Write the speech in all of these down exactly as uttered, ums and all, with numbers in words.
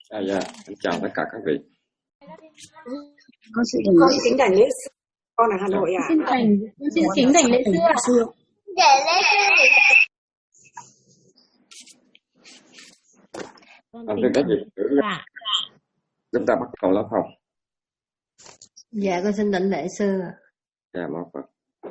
À, dạ, em chào tất cả các vị. Con xin Con kính đảnh lễ sư. Con ở Hà Nội ạ. xin thành con xin kính đảnh lễ sư ạ. Để lễ sư. À, thưa các vị, Dạ. chúng ta bắt đầu lớp học. Dạ con xin đảnh lễ sư ạ. Dạ, một Phật.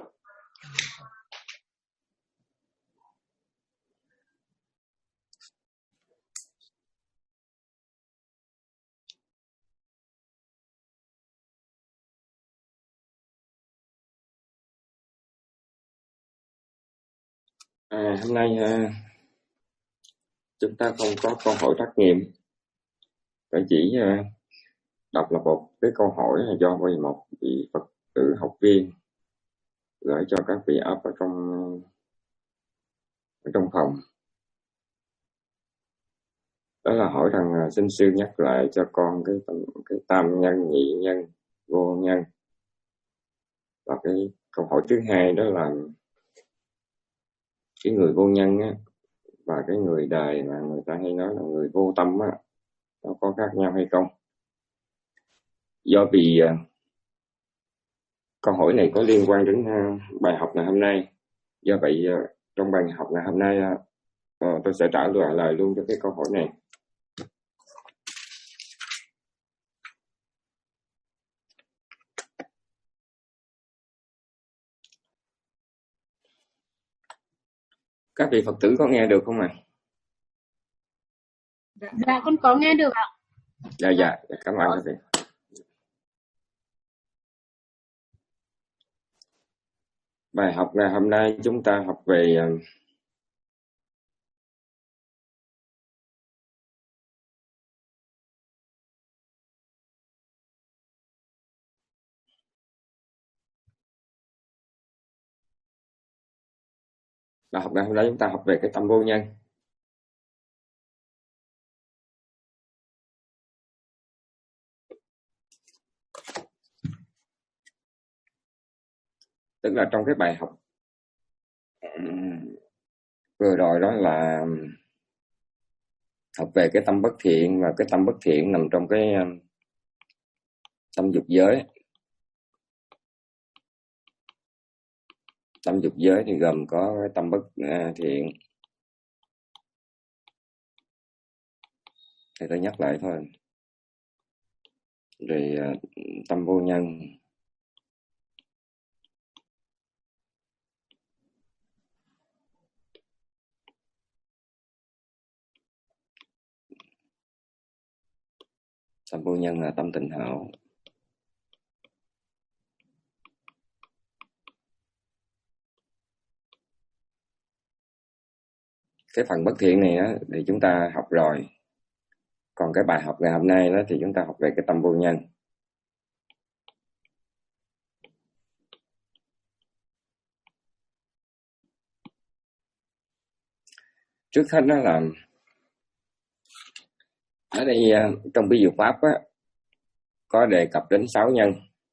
À, hôm nay à, chúng ta không có câu hỏi trắc nghiệm, phải chỉ à, đọc là một cái câu hỏi là do một vị Phật tử học viên gửi cho các vị up ở trong ở trong phòng. Đó là hỏi rằng à, xin sư nhắc lại cho con cái cái tam nhân, nhị nhân, vô nhân. Và cái câu hỏi thứ hai đó là cái người vô nhân á, và cái người đời mà người ta hay nói là người vô tâm á, nó có khác nhau hay không? Do vì uh, câu hỏi này có liên quan đến uh, bài học ngày hôm nay, do vậy uh, trong bài học ngày hôm nay uh, uh, tôi sẽ trả lời lời luôn cho cái câu hỏi này. Các vị Phật tử có nghe được không ạ? À? Dạ, dạ con có nghe được ạ. Dạ dạ, cảm ơn các vị. Bài học ngày hôm nay chúng ta học về uh, bài học ngày hôm nay chúng ta học về cái tâm vô nhân. Tức là trong cái bài học um, vừa rồi đó là học về cái tâm bất thiện, và cái tâm bất thiện nằm trong cái um, tâm dục giới. Tâm dục giới thì gồm có cái tâm bất uh, thiện. Thì tôi nhắc lại thôi. Rồi uh, tâm vô nhân. Tâm vô nhân là tâm tịnh hảo. Cái phần bất thiện này á, thì chúng ta học rồi. Còn cái bài học ngày hôm nay đó thì chúng ta học về cái tâm vô nhân. Trước hết đó là ở đây trong ví dụ pháp á, có đề cập đến sáu nhân.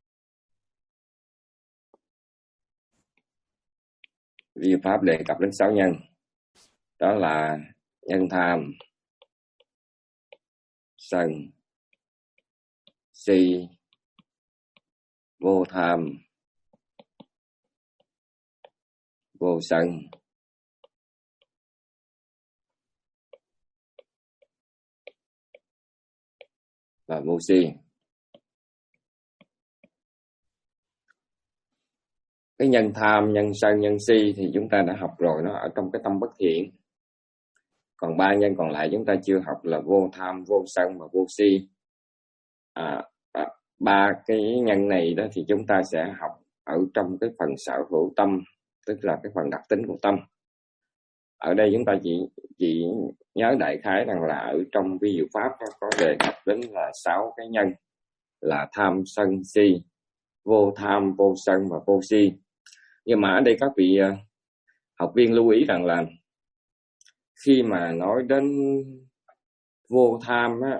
Ví dụ pháp đề cập đến sáu nhân. Đó là nhân tham, sân, si, vô tham, vô sân, và vô si. Cái nhân tham, nhân sân, nhân si thì chúng ta đã học rồi, nó ở trong cái tâm bất thiện. Còn ba nhân còn lại chúng ta chưa học là vô tham, vô sân và vô si. À, ba cái nhân này đó thì chúng ta sẽ học ở trong cái phần sở hữu tâm, tức là cái phần đặc tính của tâm. Ở đây chúng ta chỉ chỉ nhớ đại khái rằng là ở trong ví dụ pháp có đề cập đến là sáu cái nhân là tham, sân, si, vô tham, vô sân và vô si. Nhưng mà ở đây các vị học viên lưu ý rằng là khi mà nói đến vô tham á,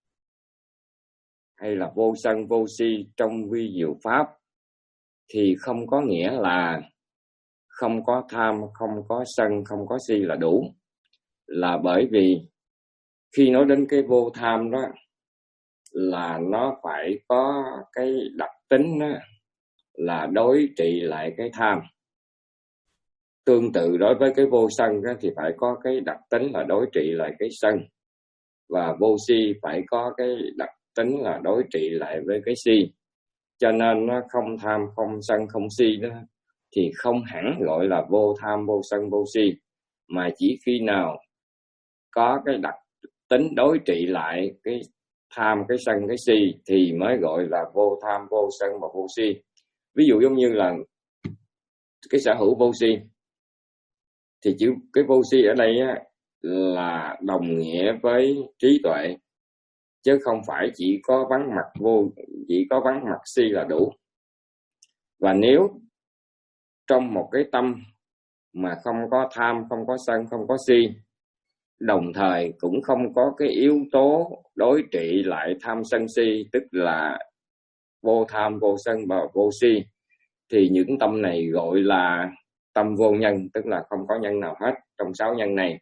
hay là vô sân, vô si trong vi diệu pháp thì không có nghĩa là không có tham, không có sân, không có si là đủ. Là bởi vì khi nói đến cái vô tham đó là nó phải có cái đặc tính đó là đối trị lại cái tham. Tương tự đối với cái vô sân đó, thì phải có cái đặc tính là đối trị lại cái sân. Và vô si phải có cái đặc tính là đối trị lại với cái si. Cho nên nó không tham, không sân, không si đó thì không hẳn gọi là vô tham, vô sân, vô si, mà chỉ khi nào có cái đặc tính đối trị lại cái tham, cái sân, cái si thì mới gọi là vô tham, vô sân và vô si. Ví dụ giống như là cái sở hữu vô si, thì chữ cái vô si ở đây á, là đồng nghĩa với trí tuệ, chứ không phải chỉ có vắng mặt vô, chỉ có vắng mặt si là đủ. Và nếu trong một cái tâm mà không có tham, không có sân, không có si, đồng thời cũng không có cái yếu tố đối trị lại tham sân si, tức là vô tham, vô sân và vô si, thì những tâm này gọi là tâm vô nhân, tức là không có nhân nào hết trong sáu nhân này.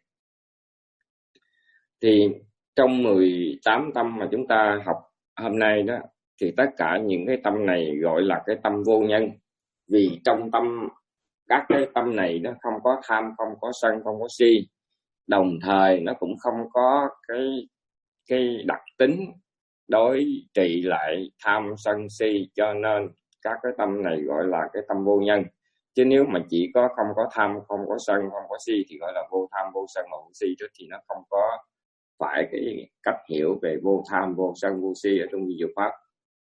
Thì trong mười tám tâm mà chúng ta học hôm nay đó, thì tất cả những cái tâm này gọi là cái tâm vô nhân. Vì trong tâm, các cái tâm này nó không có tham, không có sân, không có si, đồng thời nó cũng không có cái cái đặc tính đối trị lại tham sân si, cho nên các cái tâm này gọi là cái tâm vô nhân. Chứ nếu mà chỉ có không có tham, không có sân, không có si thì gọi là vô tham, vô sân, vô si, thì nó không có phải cái cách hiểu về vô tham, vô sân, vô si ở trong vi diệu pháp.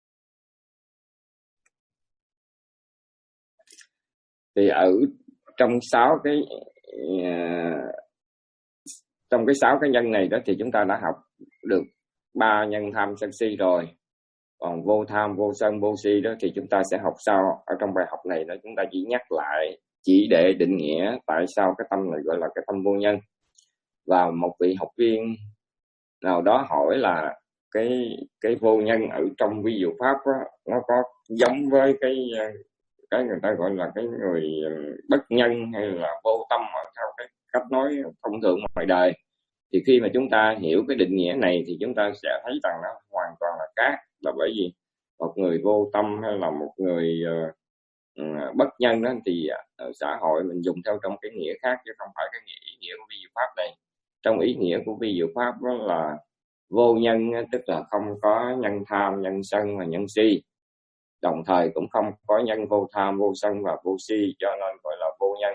Thì ở trong sáu cái uh, trong cái sáu cái nhân này đó thì chúng ta đã học được ba nhân tham sân si rồi. Còn vô tham, vô sân, vô si đó thì chúng ta sẽ học sau. Ở trong bài học này đó chúng ta chỉ nhắc lại, chỉ để định nghĩa tại sao cái tâm này gọi là cái tâm vô nhân. Và một vị học viên nào đó hỏi là cái cái vô nhân ở trong vi diệu pháp đó, nó có giống với cái cái người ta gọi là cái người bất nhân hay là vô tâm mà theo cái cách nói thông thường ngoài đời. Thì khi mà chúng ta hiểu cái định nghĩa này thì chúng ta sẽ thấy rằng nó hoàn toàn là khác. Là bởi vì một người vô tâm hay là một người uh, bất nhân đó thì ở xã hội mình dùng theo trong cái nghĩa khác, chứ không phải cái nghĩa, ý nghĩa của vi diệu pháp này. Trong ý nghĩa của vi diệu pháp đó là vô nhân, tức là không có nhân tham, nhân sân và nhân si, đồng thời cũng không có nhân vô tham, vô sân và vô si, cho nên gọi là vô nhân.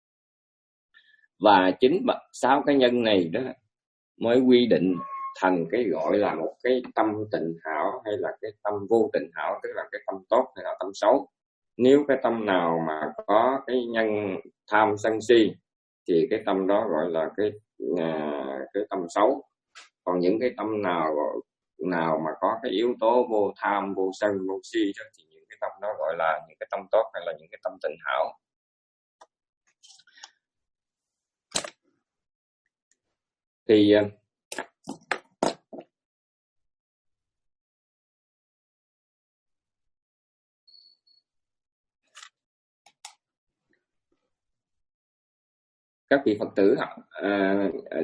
Và chính sáu cái nhân này đó mới quy định thành cái gọi là một cái tâm tịnh hảo hay là cái tâm vô tịnh hảo, tức là cái tâm tốt hay là tâm xấu. Nếu cái tâm nào mà có cái nhân tham sân si thì cái tâm đó gọi là cái uh, cái tâm xấu. Còn những cái tâm nào nào mà có cái yếu tố vô tham, vô sân, vô si đó, thì những cái tâm đó gọi là những cái tâm tốt hay là những cái tâm tịnh hảo. Thì các vị Phật tử à, à,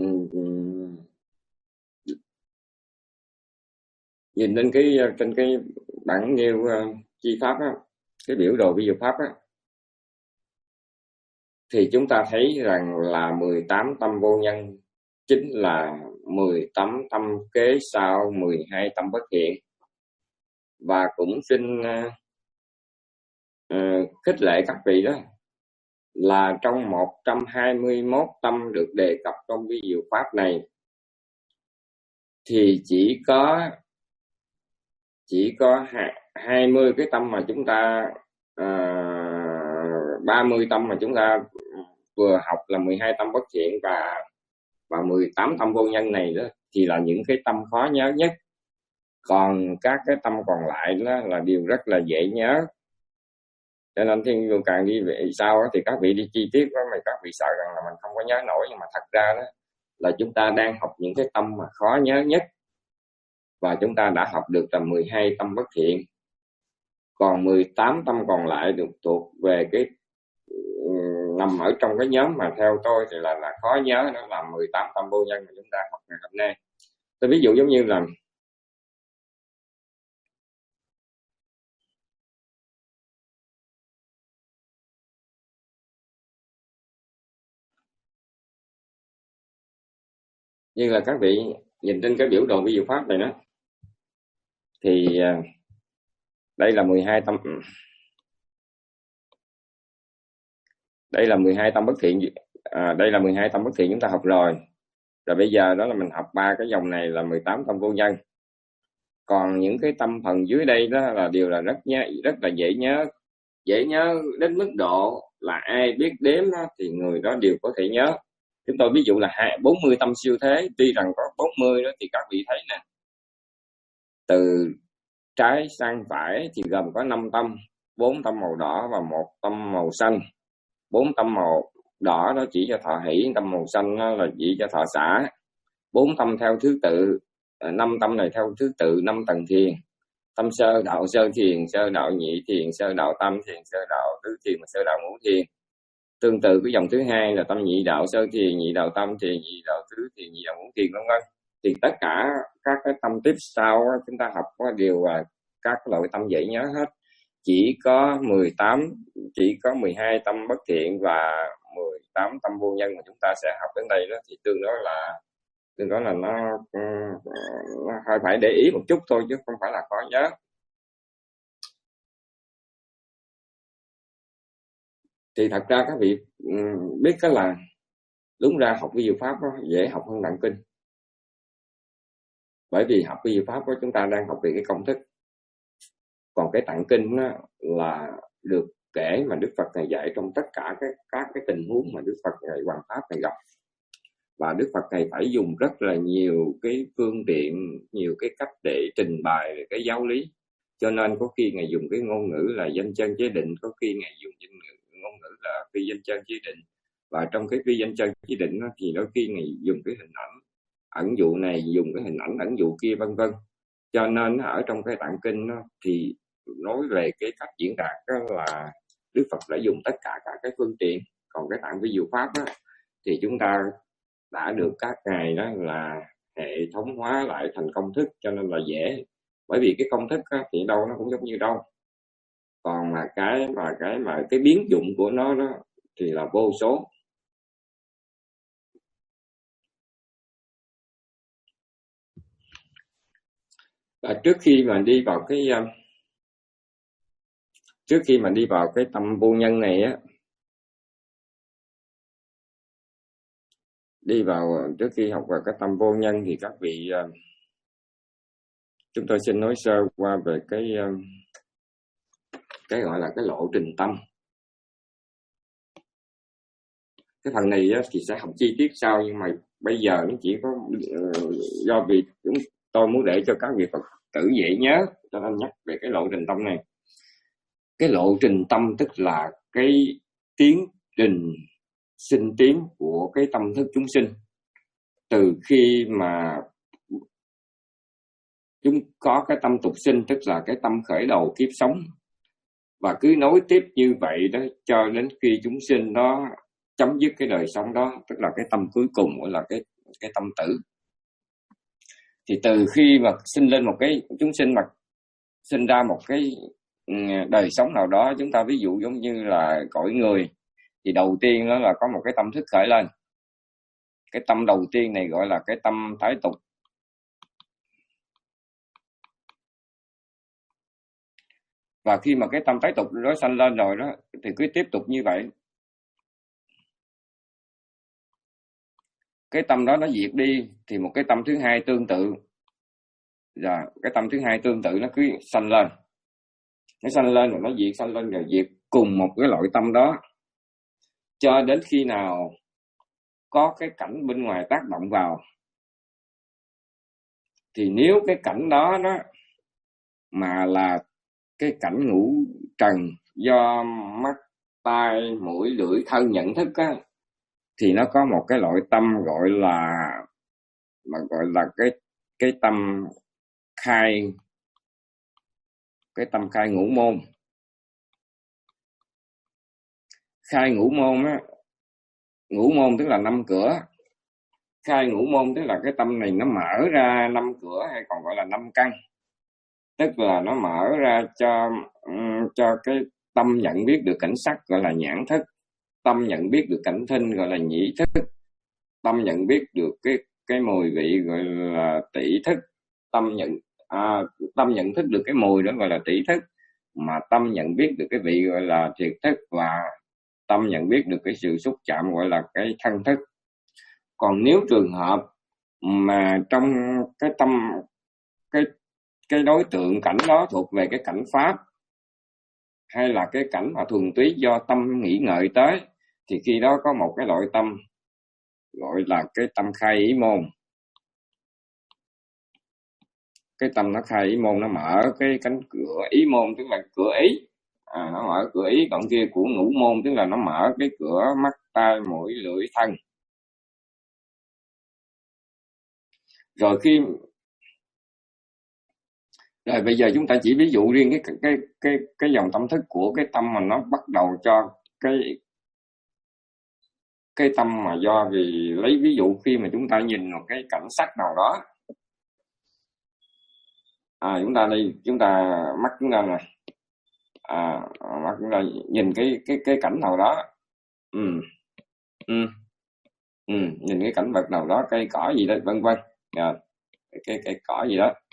nhìn lên cái trên cái bảng nêu uh, chi pháp á, cái biểu đồ vi diệu pháp á, thì chúng ta thấy rằng là mười tám tâm vô nhân chính là mười tám tâm kế sau mười hai tâm bất thiện. Và cũng xin uh, uh, khích lệ các vị đó là trong một trăm hai mươi mốt tâm được đề cập trong vi diệu pháp này thì chỉ có chỉ có hai mươi cái tâm mà chúng ta uh, ba mươi tâm mà chúng ta vừa học là mười hai tâm bất thiện và và mười tám tâm vô nhân này đó thì là những cái tâm khó nhớ nhất. Còn các cái tâm còn lại đó là điều rất là dễ nhớ. Cho nên thiên dù càng đi về sau đó, thì các vị đi chi tiết đó mà các vị sợ rằng là mình không có nhớ nổi, nhưng mà thật ra đó là chúng ta đang học những cái tâm mà khó nhớ nhất. Và chúng ta đã học được là mười hai tâm bất thiện. Còn mười tám tâm còn lại được thuộc về cái nằm ở trong cái nhóm mà theo tôi thì là là khó nhớ, đó là mười tám tâm vô nhân mà chúng ta học ngày hôm nay. Tôi ví dụ giống như là như là các vị nhìn trên cái biểu đồ vi diệu pháp này đó, thì đây là mười hai tâm, đây là mười hai tâm bất thiện, à, đây là mười hai tâm bất thiện chúng ta học rồi. Rồi bây giờ đó là mình học ba cái dòng này là mười tám tâm vô nhân. Còn những cái tâm phần dưới đây đó là điều là rất nhớ, rất là dễ nhớ, dễ nhớ đến mức độ là ai biết đếm đó, thì người đó đều có thể nhớ. Chúng tôi ví dụ là bốn mươi tâm siêu thế, tuy rằng có bốn mươi đó thì các vị thấy nè, từ trái sang phải thì gồm có năm tâm, bốn tâm màu đỏ và một tâm màu xanh. Bốn tâm màu đỏ đó chỉ cho thọ hỷ, tâm màu xanh đó là chỉ cho thọ xả. Bốn tâm theo thứ tự, năm tâm này theo thứ tự năm tầng thiền: tâm sơ đạo sơ thiền, sơ đạo nhị thiền, sơ đạo tam thiền, sơ đạo tứ thiền và sơ đạo ngũ thiền. Tương tự cái dòng thứ hai là tâm nhị đạo sơ thiền, nhị đạo tam thiền, nhị đạo tứ thiền, nhị đạo ngũ thiền, vân vân. Thì tất cả các cái tâm tiếp sau chúng ta học đều là các loại tâm dễ nhớ hết. Chỉ có mười tám, chỉ có mười hai tâm bất thiện và mười tám tâm vô nhân mà chúng ta sẽ học đến đây đó, thì tương đối là tương đối là nó, nó hơi phải để ý một chút thôi chứ không phải là khó nhớ. Thì thật ra các vị biết cái là đúng ra học vi diệu pháp đó, dễ học hơn tạng kinh. Bởi vì học vi diệu pháp của chúng ta đang học về cái công thức. Còn cái tạng kinh đó là được kể mà Đức Phật Ngài dạy trong tất cả các, các cái tình huống mà Đức Phật Ngài hoàn pháp Ngài gặp. Và Đức Phật Ngài phải dùng rất là nhiều cái phương tiện, nhiều cái cách để trình bày cái giáo lý. Cho nên có khi Ngài dùng cái ngôn ngữ là danh chân chế định, có khi Ngài dùng ngôn ngữ là phi danh chân chế định. Và trong cái phi danh chân chế định đó, thì đôi khi Ngài dùng cái hình ảnh, ẩn dụ này, dùng cái hình ảnh ẩn dụ kia, vân vân. Cho nên ở trong cái tạng kinh đó, thì nói về cái cách diễn đạt đó là Đức Phật đã dùng tất cả các cái phương tiện. Còn cái tạng vi diệu pháp đó, thì chúng ta đã được các ngài đó là hệ thống hóa lại thành công thức, cho nên là dễ. Bởi vì cái công thức đó, thì đâu nó cũng giống như đâu. Còn mà cái mà cái mà cái biến dụng của nó đó thì là vô số. Và trước khi mà đi vào cái trước khi mà đi vào cái tâm vô nhân này á, đi vào trước khi học vào cái tâm vô nhân thì các vị, chúng tôi xin nói sơ qua về cái cái gọi là cái lộ trình tâm. Cái phần này á, thì sẽ học chi tiết sau, nhưng mà bây giờ nó chỉ có uh, do vì chúng tôi muốn để cho các vị Phật tử dễ nhớ, cho nên nhắc về cái lộ trình tâm này. Cái lộ trình tâm tức là cái tiến trình sinh tiến của cái tâm thức chúng sinh, từ khi mà chúng có cái tâm tục sinh, tức là cái tâm khởi đầu kiếp sống, và cứ nối tiếp như vậy đó cho đến khi chúng sinh đó chấm dứt cái đời sống đó, tức là cái tâm cuối cùng gọi là cái cái tâm tử. Thì từ khi mà sinh lên một cái chúng sinh mà sinh ra một cái đời sống nào đó, chúng ta ví dụ giống như là cõi người, thì đầu tiên đó là có một cái tâm thức khởi lên. Cái tâm đầu tiên này gọi là cái tâm tái tục. Và khi mà cái tâm tái tục đó sanh lên rồi đó, thì cứ tiếp tục như vậy. Cái tâm đó nó diệt đi thì một cái tâm thứ hai tương tự. Rồi cái tâm thứ hai tương tự nó cứ sanh lên. Nó sanh lên rồi nó diệt, sanh lên rồi diệt cùng một cái loại tâm đó. Cho đến khi nào có cái cảnh bên ngoài tác động vào, thì nếu cái cảnh đó đó mà là cái cảnh ngũ trần do mắt, tai, mũi, lưỡi, thân nhận thức á, thì nó có một cái loại tâm gọi là mà gọi là cái cái tâm khai cái tâm khai ngũ môn. khai ngũ môn á, ngũ môn tức là năm cửa. Khai ngũ môn tức là cái tâm này nó mở ra năm cửa, hay còn gọi là năm căn. Tức là nó mở ra cho cho cái tâm nhận biết được cảnh sắc gọi là nhãn thức, tâm nhận biết được cảnh thinh gọi là nhĩ thức, tâm nhận biết được cái cái mùi vị gọi là tỷ thức, tâm nhận à, tâm nhận thức được cái mùi đó gọi là tỷ thức, mà tâm nhận biết được cái vị gọi là thiệt thức, và tâm nhận biết được cái sự xúc chạm gọi là cái thân thức. Còn nếu trường hợp mà trong cái tâm cái cái đối tượng cảnh đó thuộc về cái cảnh pháp, hay là cái cảnh mà thuần túy do tâm nghĩ ngợi tới, thì khi đó có một cái loại tâm gọi là cái tâm khai ý môn. Cái tâm nó khai ý môn, nó mở cái cánh cửa ý môn, tức là cửa ý, à, nó mở cửa ý. Còn kia của ngũ môn tức là nó mở cái cửa mắt tai mũi lưỡi thân. Rồi khi rồi bây giờ chúng ta chỉ ví dụ riêng cái cái cái cái dòng tâm thức của cái tâm mà nó bắt đầu cho cái cái tâm mà do vì lấy ví dụ khi mà chúng ta nhìn một cái cảnh sắc nào đó, à chúng ta đi chúng ta mắt chúng ta này, à mắt chúng ta nhìn cái cái cái cảnh nào đó, ừ, ừ, ừ, nhìn cái cảnh vật nào đó, cây cỏ gì đó vân vân, à, cái cái cỏ gì đó,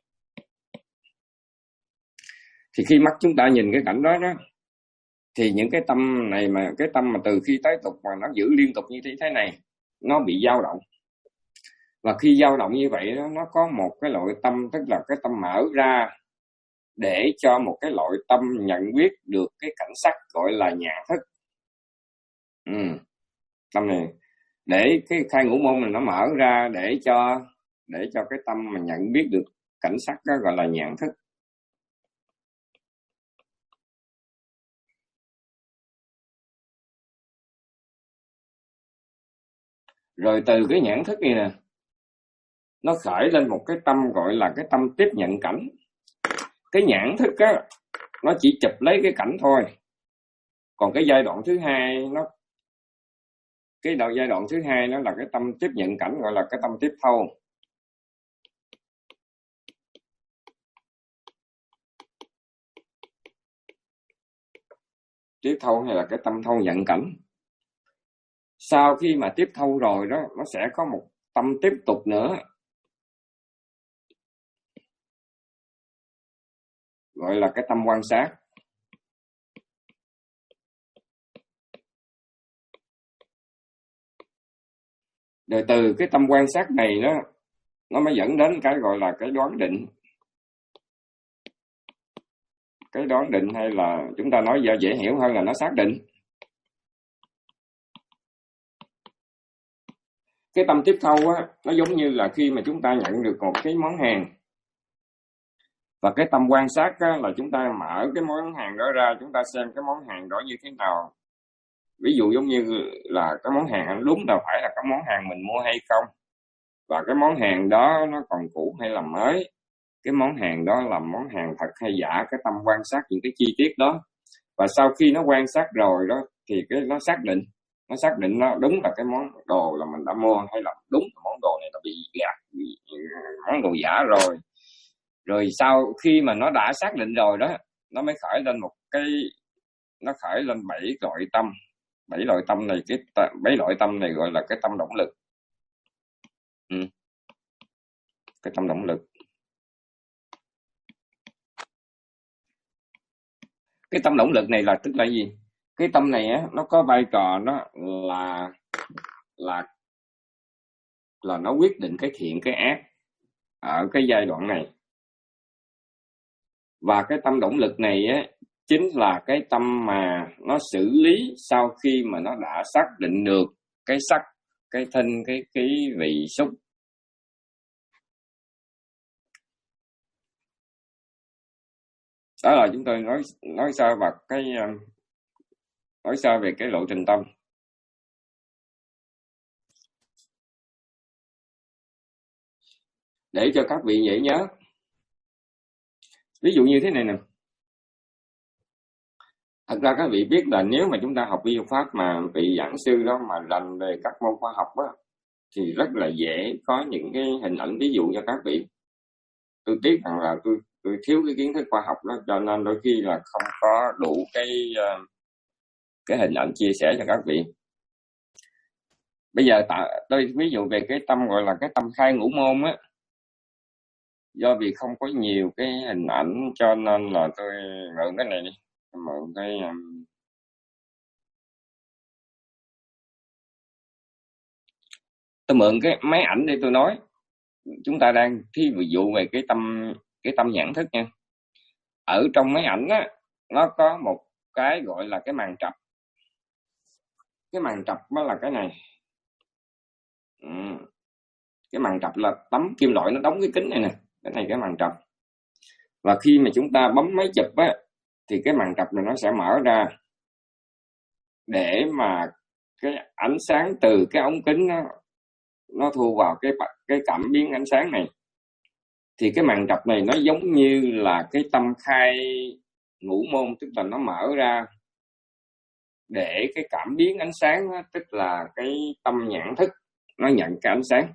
thì khi mắt chúng ta nhìn cái cảnh đó đó, thì những cái tâm này mà cái tâm mà từ khi tới tục mà nó giữ liên tục như thế thế này, nó bị dao động. Và khi dao động như vậy đó, nó có một cái loại tâm, tức là cái tâm mở ra để cho một cái loại tâm nhận biết được cái cảnh sắc gọi là nhãn thức. Ừ. Tâm này để cái khai ngũ môn này nó mở ra để cho để cho cái tâm mà nhận biết được cảnh sắc đó gọi là nhãn thức. Rồi từ cái nhãn thức này nè, nó khởi lên một cái tâm gọi là cái tâm tiếp nhận cảnh. Cái nhãn thức á, nó chỉ chụp lấy cái cảnh thôi. Còn cái giai đoạn thứ hai, nó cái đầu giai đoạn thứ hai nó là cái tâm tiếp nhận cảnh, gọi là cái tâm tiếp thâu. Tiếp thâu hay là cái tâm thâu nhận cảnh. Sau khi mà tiếp thâu rồi đó, nó sẽ có một tâm tiếp tục nữa, gọi là cái tâm quan sát. Rồi từ cái tâm quan sát này đó, nó mới dẫn đến cái gọi là cái đoán định. Cái đoán định hay là chúng ta nói dễ hiểu hơn là nó xác định. Cái tâm tiếp thâu á, nó giống như là khi mà chúng ta nhận được một cái món hàng, và cái tâm quan sát á, là chúng ta mở cái món hàng đó ra, chúng ta xem cái món hàng đó như thế nào. Ví dụ giống như là cái món hàng đúng là phải là cái món hàng mình mua hay không, và cái món hàng đó nó còn cũ hay là mới, cái món hàng đó là món hàng thật hay giả. Cái tâm quan sát những cái chi tiết đó, và sau khi nó quan sát rồi đó thì cái nó xác định nó xác định nó đúng là cái món đồ là mình đã mua, hay là đúng là món đồ này là bị gạt, bị món đồ giả rồi. Rồi sau khi mà nó đã xác định rồi đó, nó mới khởi lên một cái nó khởi lên bảy loại tâm. Bảy loại tâm này cái bảy loại tâm này gọi là cái tâm động lực. Ừ. Cái tâm động lực. Cái tâm động lực này là tức là gì? Cái tâm này á, nó có vai trò đó là là là nó quyết định cái thiện cái ác ở cái giai đoạn này. Và cái tâm động lực này á, chính là cái tâm mà nó xử lý sau khi mà nó đã xác định được cái sắc, cái thinh, cái khí, vị, xúc. Đó là chúng tôi nói nói sơ vào cái nói sơ về cái lộ trình tâm. Để cho các vị dễ nhớ. Ví dụ như thế này nè. Thật ra các vị biết là nếu mà chúng ta học vi diệu pháp mà vị giảng sư đó mà rành về các môn khoa học á, thì rất là dễ có những cái hình ảnh ví dụ cho các vị. Tôi tiếc rằng là tôi tôi thiếu cái kiến thức khoa học đó, cho nên đôi khi là không có đủ cái cái hình ảnh chia sẻ cho các vị. Bây giờ tạ, tôi ví dụ về cái tâm gọi là cái tâm khai ngũ môn á, do vì không có nhiều cái hình ảnh cho nên là tôi mượn cái này đi, mượn cái um, tôi mượn cái máy ảnh để tôi nói. Chúng ta đang thí dụ về cái tâm cái tâm nhãn thức nha. Ở trong máy ảnh á, nó có một cái gọi là cái màn trập. Cái màn trập đó là cái này. Ừ. Cái màn trập là tấm kim loại nó đóng cái kính này nè, cái này cái màn trập. Và khi mà chúng ta bấm máy chụp á, thì cái màn trập này nó sẽ mở ra để mà cái ánh sáng từ cái ống kính nó nó thu vào cái cái cảm biến ánh sáng này. Thì cái màn trập này nó giống như là cái tâm khai ngũ môn, tức là nó mở ra để cái cảm biến ánh sáng đó, tức là cái tâm nhãn thức nó nhận cái ánh sáng.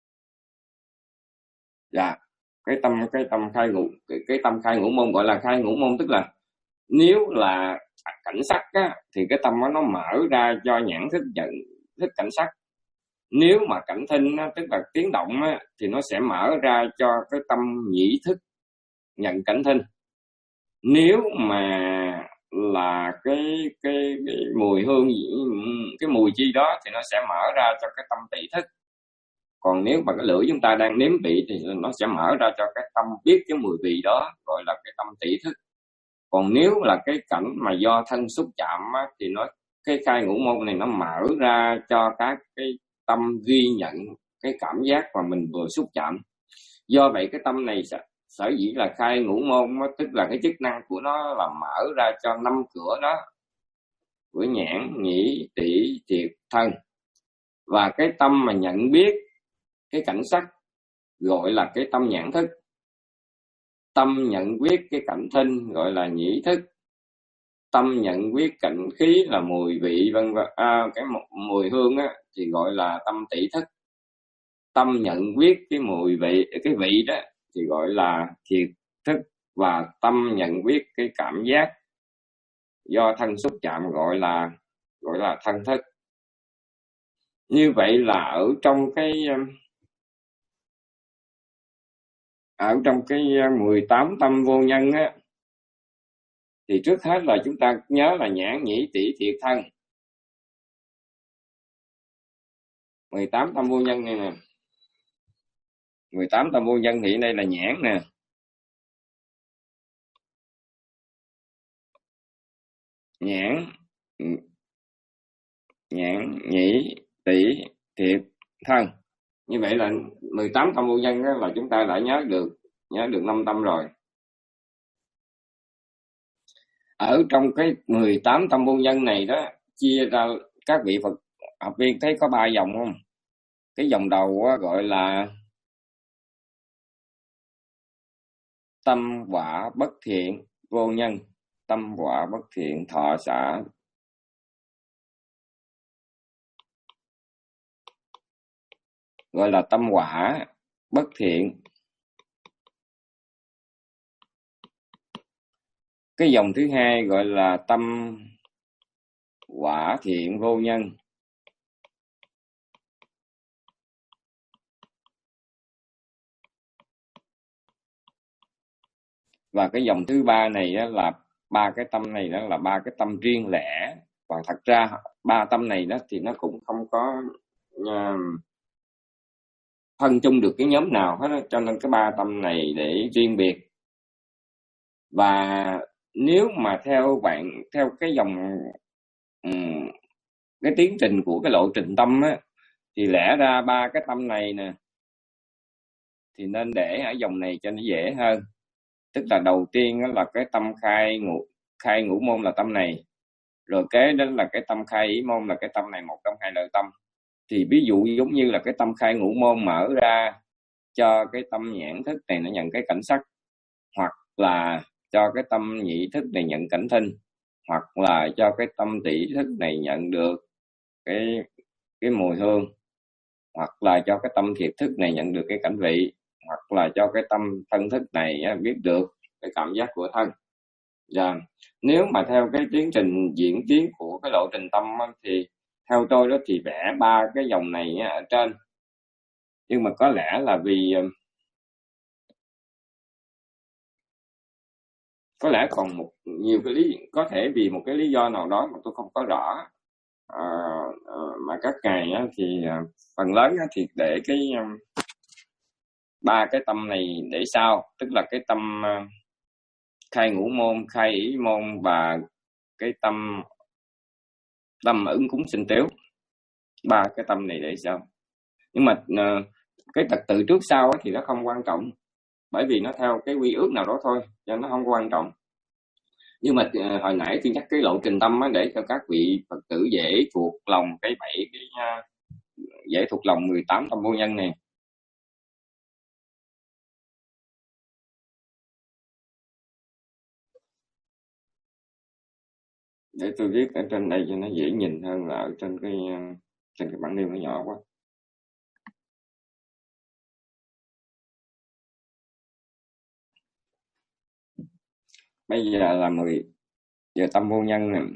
Dạ, cái tâm cái tâm khai ngũ cái, cái tâm khai ngũ môn gọi là khai ngũ môn, tức là nếu là cảnh sắc á, thì cái tâm đó nó mở ra cho nhãn thức nhận thức cảnh sắc. Nếu mà cảnh thinh á, tức là tiếng động á, thì nó sẽ mở ra cho cái tâm nhĩ thức nhận cảnh thinh. Nếu mà là cái cái, cái mùi hương cái mùi chi đó thì nó sẽ mở ra cho cái tâm tỵ thức. Còn nếu mà cái lưỡi chúng ta đang nếm vị thì nó sẽ mở ra cho cái tâm biết cái mùi vị đó, gọi là cái tâm tỵ thức. Còn nếu là cái cảnh mà do thân xúc chạm á, thì nó cái khai ngũ môn này nó mở ra cho các cái tâm ghi nhận cái cảm giác mà mình vừa xúc chạm. Do vậy cái tâm này sở, sở dĩ là khai ngũ môn đó, tức là cái chức năng của nó là mở ra cho năm cửa đó, của nhãn, nhĩ, tỷ, thiệt, thân. Và cái tâm mà nhận biết cái cảnh sắc gọi là cái tâm nhãn thức. Tâm nhận biết cái cảnh thinh gọi là nhĩ thức. Tâm nhận biết cảnh khí là mùi vị vân vân, à, cái mùi hương á thì gọi là tâm tỵ thức. Tâm nhận biết cái mùi vị cái vị đó thì gọi là thiệt thức. Và tâm nhận biết cái cảm giác do thân xúc chạm gọi là gọi là thân thức. Như vậy là ở trong cái ở trong cái mười tám tâm vô nhân á, thì trước hết là chúng ta nhớ là nhãn, nhĩ, tỷ, thiệt, thân. mười tám tâm vô nhân này nè. mười tám tâm vô nhân thì đây là nhãn nè. Nhãn, nhãn, nhĩ, tỷ, thiệt, thân. Như vậy là mười tám tâm vô nhân đó là chúng ta đã nhớ được nhớ được năm tâm rồi. Ở trong cái mười tám tâm vô nhân này đó, chia ra các vị Phật học viên thấy có ba dòng không? Cái dòng đầu đó gọi là tâm quả bất thiện vô nhân. Tâm quả bất thiện thọ xả. Gọi là tâm quả bất thiện. Cái dòng thứ hai gọi là tâm quả thiện vô nhân. Và cái dòng thứ ba này đó là ba cái tâm này đó là ba cái tâm riêng lẻ. Và thật ra ba tâm này đó thì nó cũng không có uh, phân chung được cái nhóm nào hết đó. Cho nên cái ba tâm này để riêng biệt. Và nếu mà theo bạn theo cái dòng um, cái tiến trình của cái lộ trình tâm á, thì lẽ ra ba cái tâm này nè thì nên để ở dòng này cho nó dễ hơn. Tức là đầu tiên đó là cái tâm khai ngũ khai ngũ môn là tâm này, rồi kế đến là cái tâm khai ý môn là cái tâm này, một trong hai lợi tâm. Thì ví dụ giống như là cái tâm khai ngũ môn mở ra cho cái tâm nhãn thức này nó nhận cái cảnh sắc, hoặc là cho cái tâm nhị thức này nhận cảnh thinh, hoặc là cho cái tâm tỷ thức này nhận được cái cái mùi hương, hoặc là cho cái tâm thiệt thức này nhận được cái cảnh vị, hoặc là cho cái tâm thân thức này á, biết được cái cảm giác của thân. Và nếu mà theo cái tiến trình diễn tiến của cái lộ trình tâm á, thì theo tôi đó thì vẽ ba cái dòng này á, ở trên, nhưng mà có lẽ là vì có lẽ còn một nhiều cái lý, có thể vì một cái lý do nào đó mà tôi không có rõ, à, à, mà các ngài á, thì à, phần lớn á, thì để cái um, ba cái tâm này để sau, tức là cái tâm uh, khai ngũ môn, khai ý môn và cái tâm tâm ứng cúng sinh tiếu, ba cái tâm này để sau. Nhưng mà uh, cái trật tự trước sau á, thì nó không quan trọng, bởi vì nó theo cái quy ước nào đó thôi, cho nó không quan trọng. Nhưng mà uh, hồi nãy tôi nhắc cái lộ trình tâm á, để cho các vị Phật tử dễ thuộc lòng cái bảy cái uh, dễ thuộc lòng mười tám tâm vô nhân này. Để tôi viết ở trên đây cho nó dễ nhìn hơn là ở trên cái uh, trên cái bản nêu nó nhỏ quá. Bây giờ là mười giờ tâm vô nhân này.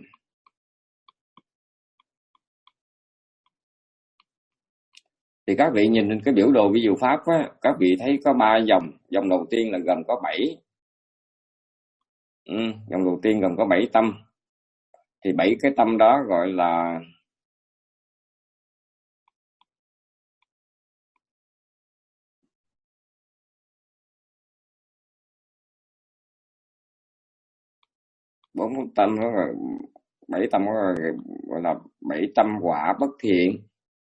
Thì các vị nhìn lên cái biểu đồ ví dụ pháp á, các vị thấy có ba dòng. Dòng đầu tiên là gồm có bảy. Ừ, dòng đầu tiên gồm có bảy tâm. Thì bảy cái tâm đó gọi là bốn tâm đó là bảy tâm đó là, gọi là bảy tâm quả bất thiện.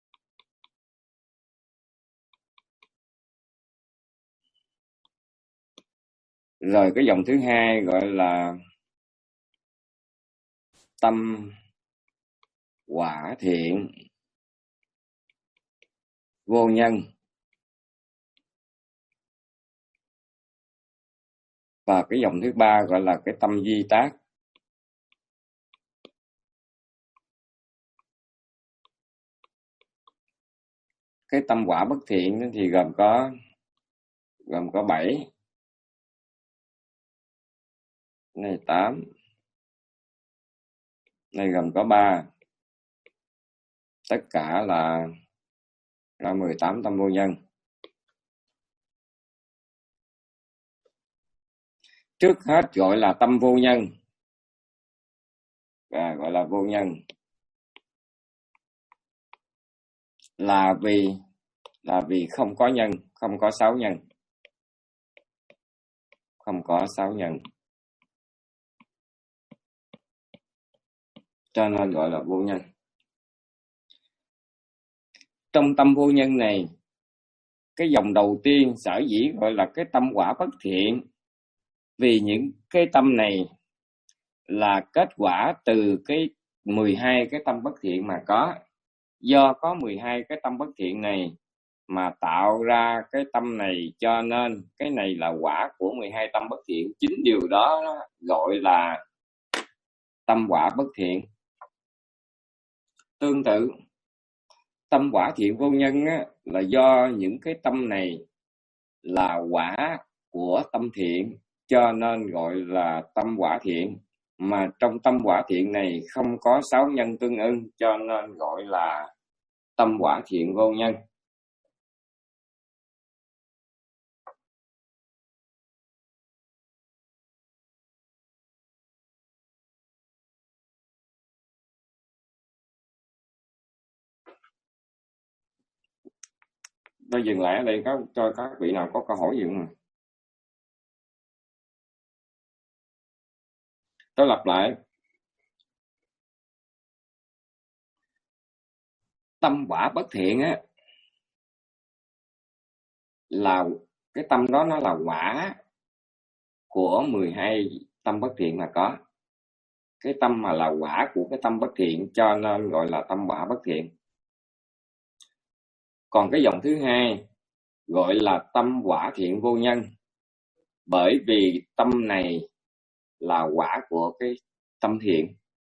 Rồi cái dòng thứ hai gọi là tâm quả thiện vô nhân. Và cái dòng thứ ba gọi là cái tâm duy tác. Cái tâm quả bất thiện thì gồm có gồm có bảy, này tám, này gồm có ba, tất cả là là mười tám tâm vô nhân. Trước hết gọi là tâm vô nhân, à, gọi là vô nhân là vì là vì không có nhân, không có sáu nhân, không có sáu nhân, cho nên gọi là vô nhân. Trong tâm vô nhân này, cái dòng đầu tiên sở dĩ gọi là cái tâm quả bất thiện, vì những cái tâm này là kết quả từ cái mười hai cái tâm bất thiện mà có. Do có mười hai cái tâm bất thiện này mà tạo ra cái tâm này, cho nên cái này là quả của mười hai tâm bất thiện. Chính điều đó gọi là tâm quả bất thiện. Tương tự, tâm quả thiện vô nhân á, là do những cái tâm này là quả của tâm thiện, cho nên gọi là tâm quả thiện. Mà trong tâm quả thiện này không có sáu nhân tương ưng, cho nên gọi là tâm quả thiện vô nhân. Tôi dừng lại ở đây có cho các vị nào có câu hỏi gì không? Tôi lặp lại. Tâm quả bất thiện á, là cái tâm đó nó là quả của mười hai tâm bất thiện mà có. Cái tâm mà là quả của cái tâm bất thiện, cho nên gọi là tâm quả bất thiện. Còn cái dòng thứ hai gọi là tâm quả thiện vô nhân, bởi vì tâm này là quả của cái tâm thiện.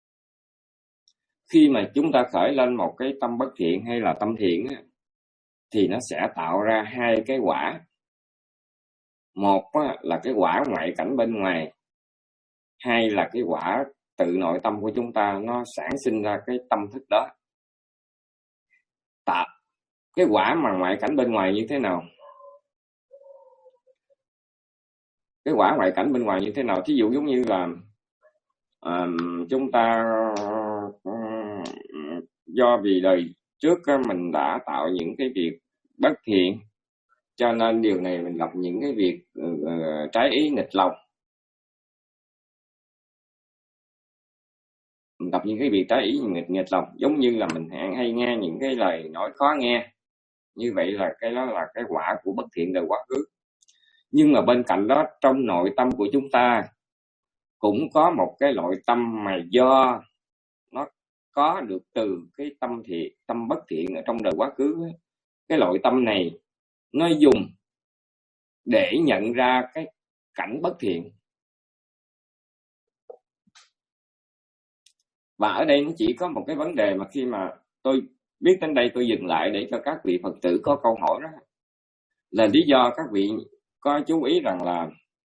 Khi mà chúng ta khởi lên một cái tâm bất thiện hay là tâm thiện á, thì nó sẽ tạo ra hai cái quả. Một á, là cái quả ngoại cảnh bên ngoài, hai là cái quả tự nội tâm của chúng ta nó sản sinh ra cái tâm thức đó. Tạo cái quả mà ngoại cảnh bên ngoài như thế nào? Cái quả ngoại cảnh bên ngoài như thế nào? Thí dụ giống như là uh, chúng ta uh, do vì đời trước uh, mình đã tạo những cái việc bất thiện, cho nên điều này mình gặp những cái việc uh, trái ý nghịch lòng. Mình gặp những cái việc trái ý nghịch nghịch lòng, giống như là mình hay nghe những cái lời nói khó nghe. Như vậy là cái đó là cái quả của bất thiện đời quá khứ. Nhưng mà bên cạnh đó, trong nội tâm của chúng ta cũng có một cái nội tâm mà do nó có được từ cái tâm thiện, tâm bất thiện ở trong đời quá khứ ấy. Cái nội tâm này nó dùng để nhận ra cái cảnh bất thiện. Và ở đây nó chỉ có một cái vấn đề mà khi mà tôi biết đến đây tôi dừng lại để cho các vị Phật tử có câu hỏi đó. Là lý do các vị có chú ý rằng là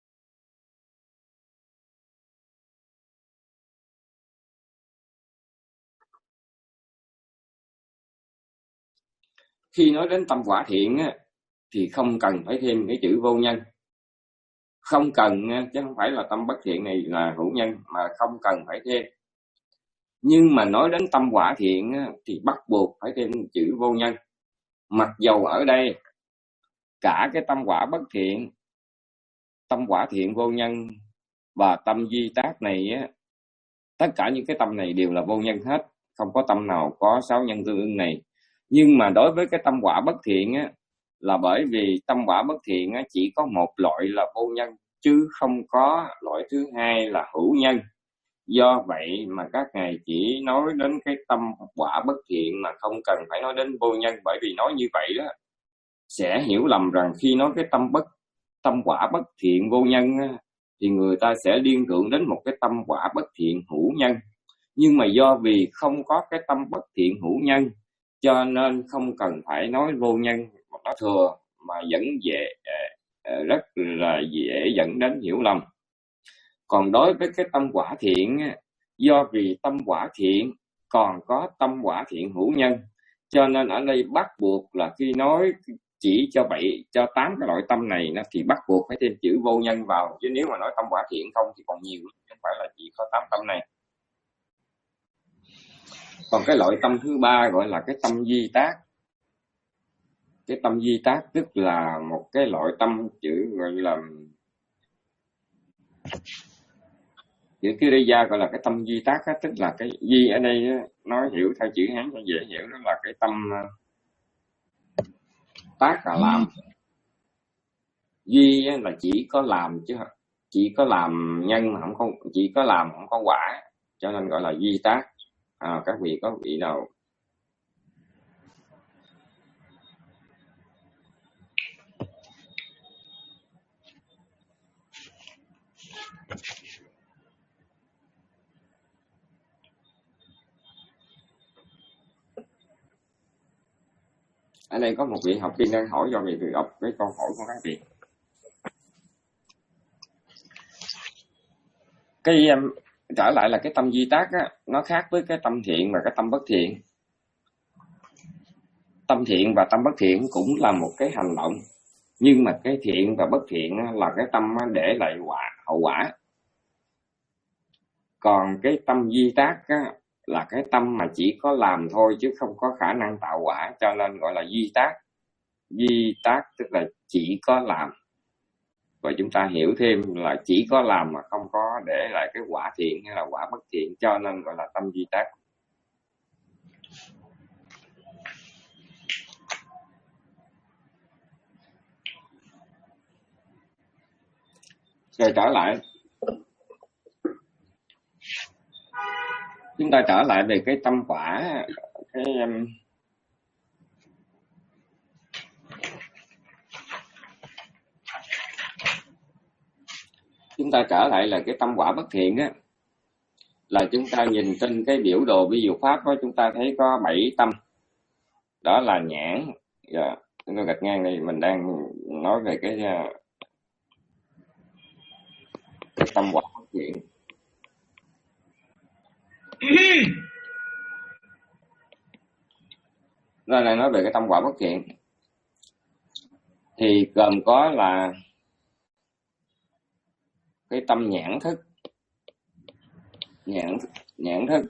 khi nói đến tâm quả thiện á, thì không cần phải thêm cái chữ vô nhân. Không cần, chứ không phải là tâm bất thiện này là hữu nhân, mà không cần phải thêm. Nhưng mà nói đến tâm quả thiện á, thì bắt buộc phải thêm chữ vô nhân. Mặc dầu ở đây cả cái tâm quả bất thiện, tâm quả thiện vô nhân và tâm duy tác này á, tất cả những cái tâm này đều là vô nhân hết, không có tâm nào có sáu nhân tương ưng này. Nhưng mà đối với cái tâm quả bất thiện á, là bởi vì tâm quả bất thiện á, chỉ có một loại là vô nhân, chứ không có loại thứ hai là hữu nhân. Do vậy mà các ngài chỉ nói đến cái tâm quả bất thiện mà không cần phải nói đến vô nhân, bởi vì nói như vậy đó sẽ hiểu lầm rằng khi nói cái tâm bất tâm quả bất thiện vô nhân á, thì người ta sẽ liên tưởng đến một cái tâm quả bất thiện hữu nhân. Nhưng mà do vì không có cái tâm bất thiện hữu nhân, cho nên không cần phải nói vô nhân, nó thừa mà vẫn dễ rất là dễ dẫn đến hiểu lầm. Còn đối với cái tâm quả thiện, do vì tâm quả thiện còn có tâm quả thiện hữu nhân, cho nên ở đây bắt buộc là khi nói chỉ cho bảy cho tám cái loại tâm này nó thì bắt buộc phải thêm chữ vô nhân vào, chứ nếu mà nói tâm quả thiện không thì còn nhiều, không phải là chỉ có tám tâm này. Còn cái loại tâm thứ ba gọi là cái tâm duy tác. Cái tâm duy tác tức là một cái loại tâm chữ gọi là chữ Kiriya, gọi là cái tâm duy tác á, tức là cái duy ở đây nói hiểu theo chữ Hán cho dễ hiểu, đó là cái tâm tác là làm. Duy là chỉ có làm chứ chỉ có làm nhân mà không có, chỉ có làm không có quả, cho nên gọi là duy tác. À, các vị có vị nào ở đây có một vị học viên đang hỏi, do vị tự đọc cái câu hỏi của các vị. Cái um, trở lại là cái tâm duy tác á, nó khác với cái tâm thiện và cái tâm bất thiện. Tâm thiện và tâm bất thiện cũng là một cái hành động, nhưng mà cái thiện và bất thiện á, là cái tâm để lại quả hậu quả. Còn cái tâm duy tác á, là cái tâm mà chỉ có làm thôi chứ không có khả năng tạo quả, cho nên gọi là duy tác. Duy tác tức là chỉ có làm. Và chúng ta hiểu thêm là chỉ có làm mà không có để lại cái quả thiện hay là quả bất thiện, cho nên gọi là tâm duy tác. Rồi trở lại, chúng ta trở lại về cái tâm quả, cái um, chúng ta trở lại là cái tâm quả bất thiện á, là chúng ta nhìn trên cái biểu đồ ví dụ pháp đó, chúng ta thấy có bảy tâm. Đó là nhãn. Dạ, chúng ta gạch ngang đây, mình đang nói về cái cái tâm quả bất thiện. Nó đang nói về cái tâm quả bất thiện. Thì gồm có là cái tâm nhãn thức, nhãn nhãn thức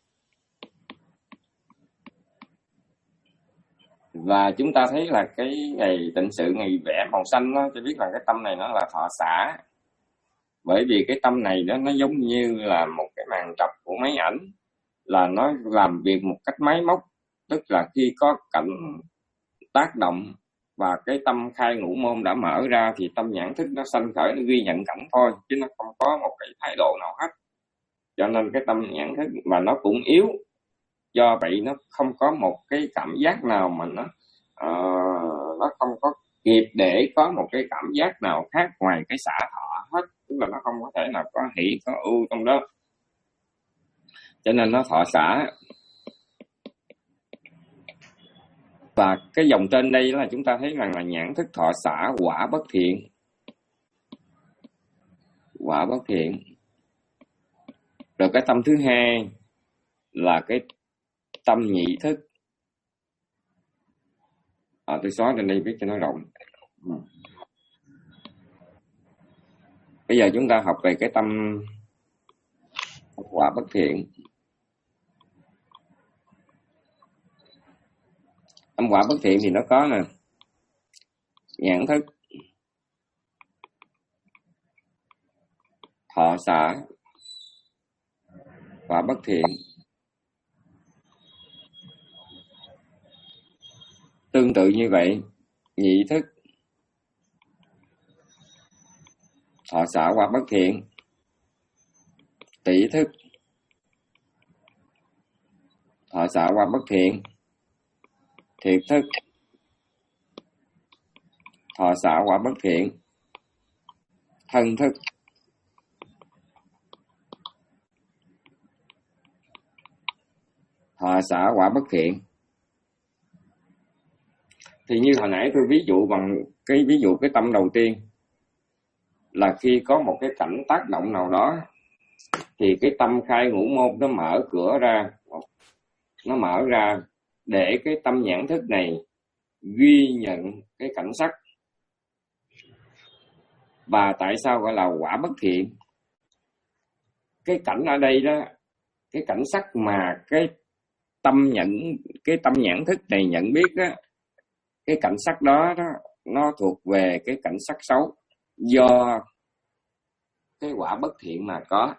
và chúng ta thấy là cái ngày tịnh sự, ngày vẽ màu xanh nó cho biết là cái tâm này nó là thọ xả, bởi vì cái tâm này đó nó giống như là một cái màn trọc của máy ảnh, là nó làm việc một cách máy móc, tức là khi có cảnh tác động và cái tâm khai ngũ môn đã mở ra thì tâm nhãn thức nó sanh khởi, nó ghi nhận cảnh thôi, chứ nó không có một cái thái độ nào hết. Cho nên cái tâm nhãn thức mà nó cũng yếu, do vậy nó không có một cái cảm giác nào mà nó uh, nó không có kịp để có một cái cảm giác nào khác ngoài cái xả thọ hết, tức là nó không có thể nào có hỷ có ưu trong đó, cho nên nó thọ xả. Và cái dòng trên đây là chúng ta thấy rằng là nhãn thức thọ xả quả bất thiện, quả bất thiện. Rồi cái tâm thứ hai là cái tâm nhị thức. À, tôi xóa trên đây viết cho nó rộng. Ừ. Bây giờ chúng ta học về cái tâm quả bất thiện. Tâm quả bất thiện thì nó có nè, nhãn thức, thọ xả, quả bất thiện. Tương tự như vậy, nhị thức, thọ xả quả bất thiện, tỷ thức, thọ xả quả bất thiện, thiệt thức, thọ xả quả bất thiện, thân thức, thọ xả quả bất thiện. Thì như hồi nãy tôi ví dụ bằng cái ví dụ cái tâm đầu tiên là khi có một cái cảnh tác động nào đó thì cái tâm khai ngũ môn nó mở cửa ra, nó mở ra để cái tâm nhãn thức này ghi nhận cái cảnh sắc. Và tại sao gọi là quả bất thiện? Cái cảnh ở đây đó, cái cảnh sắc mà cái tâm nhận, cái tâm nhãn thức này nhận biết á, cái cảnh sắc đó, đó nó thuộc về cái cảnh sắc xấu do cái quả bất thiện mà có.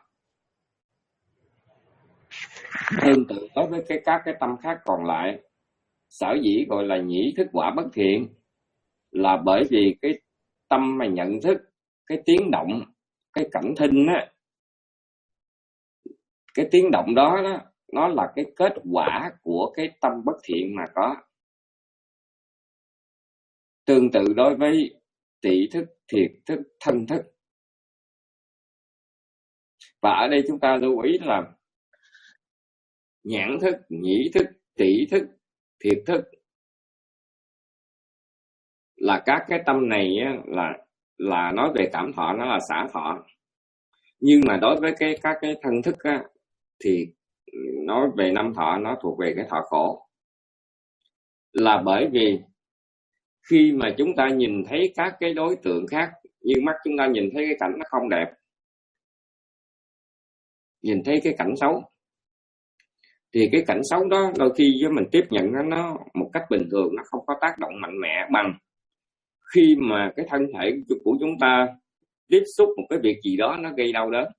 Tương tự đối với cái các cái tâm khác còn lại, sở dĩ gọi là nhĩ thức quả bất thiện là bởi vì cái tâm mà nhận thức cái tiếng động, cái cảnh thinh á, cái tiếng động đó, đó nó là cái kết quả của cái tâm bất thiện mà có. Tương tự đối với tỷ thức, thiệt thức, thân thức. Và ở đây chúng ta lưu ý là nhãn thức, nhĩ thức, tỷ thức, thiệt thức là các cái tâm này là là nói về cảm thọ, nó là xả thọ. Nhưng mà đối với cái các cái thân thức á, thì nói về năm thọ nó thuộc về cái thọ khổ. Là bởi vì khi mà chúng ta nhìn thấy các cái đối tượng khác, như mắt chúng ta nhìn thấy cái cảnh nó không đẹp, nhìn thấy cái cảnh xấu, thì cái cảnh xấu đó đôi khi với mình tiếp nhận nó, nó một cách bình thường, nó không có tác động mạnh mẽ bằng khi mà cái thân thể của chúng ta tiếp xúc một cái việc gì đó nó gây đau đớn.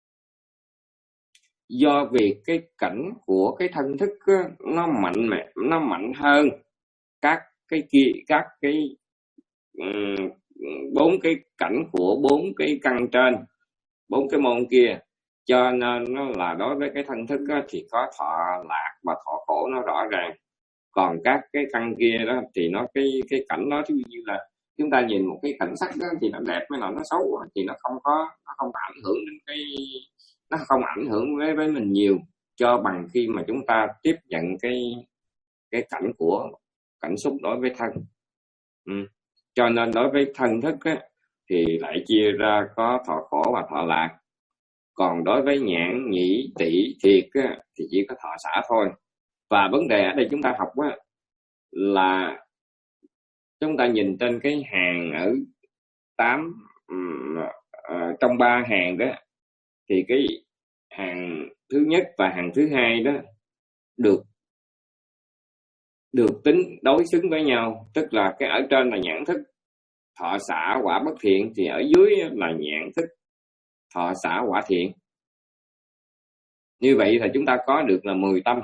Do vì cái cảnh của cái thân thức á, nó mạnh mẽ, nó mạnh hơn các cái kia, các cái um, bốn cái cảnh của bốn cái căn trên, bốn cái môn kia, cho nên nó là đối với cái thân thức á, thì có thọ lạc và thọ khổ nó rõ ràng. Còn các cái căn kia đó thì nó cái cái cảnh đó, ví dụ như là chúng ta nhìn một cái cảnh sắc đó thì nó đẹp hay là nó xấu thì nó không có nó không ảnh hưởng đến cái nó không ảnh hưởng với với mình nhiều cho bằng khi mà chúng ta tiếp nhận cái cái cảnh của cảnh xúc đối với thân. Ừ. Cho nên đối với thân thức á, thì lại chia ra có thọ khổ và thọ lạc. Còn đối với nhãn, nhĩ, tỷ, thiệt á, thì chỉ có thọ xả thôi. Và vấn đề ở đây chúng ta học á, là chúng ta nhìn trên cái hàng ở tám uh, trong ba hàng đó, thì cái hàng thứ nhất và hàng thứ hai đó được được tính đối xứng với nhau, tức là cái ở trên là nhãn thức thọ xả quả bất thiện, thì ở dưới là nhãn thức thọ xả quả thiện. Như vậy thì chúng ta có được là mười tâm.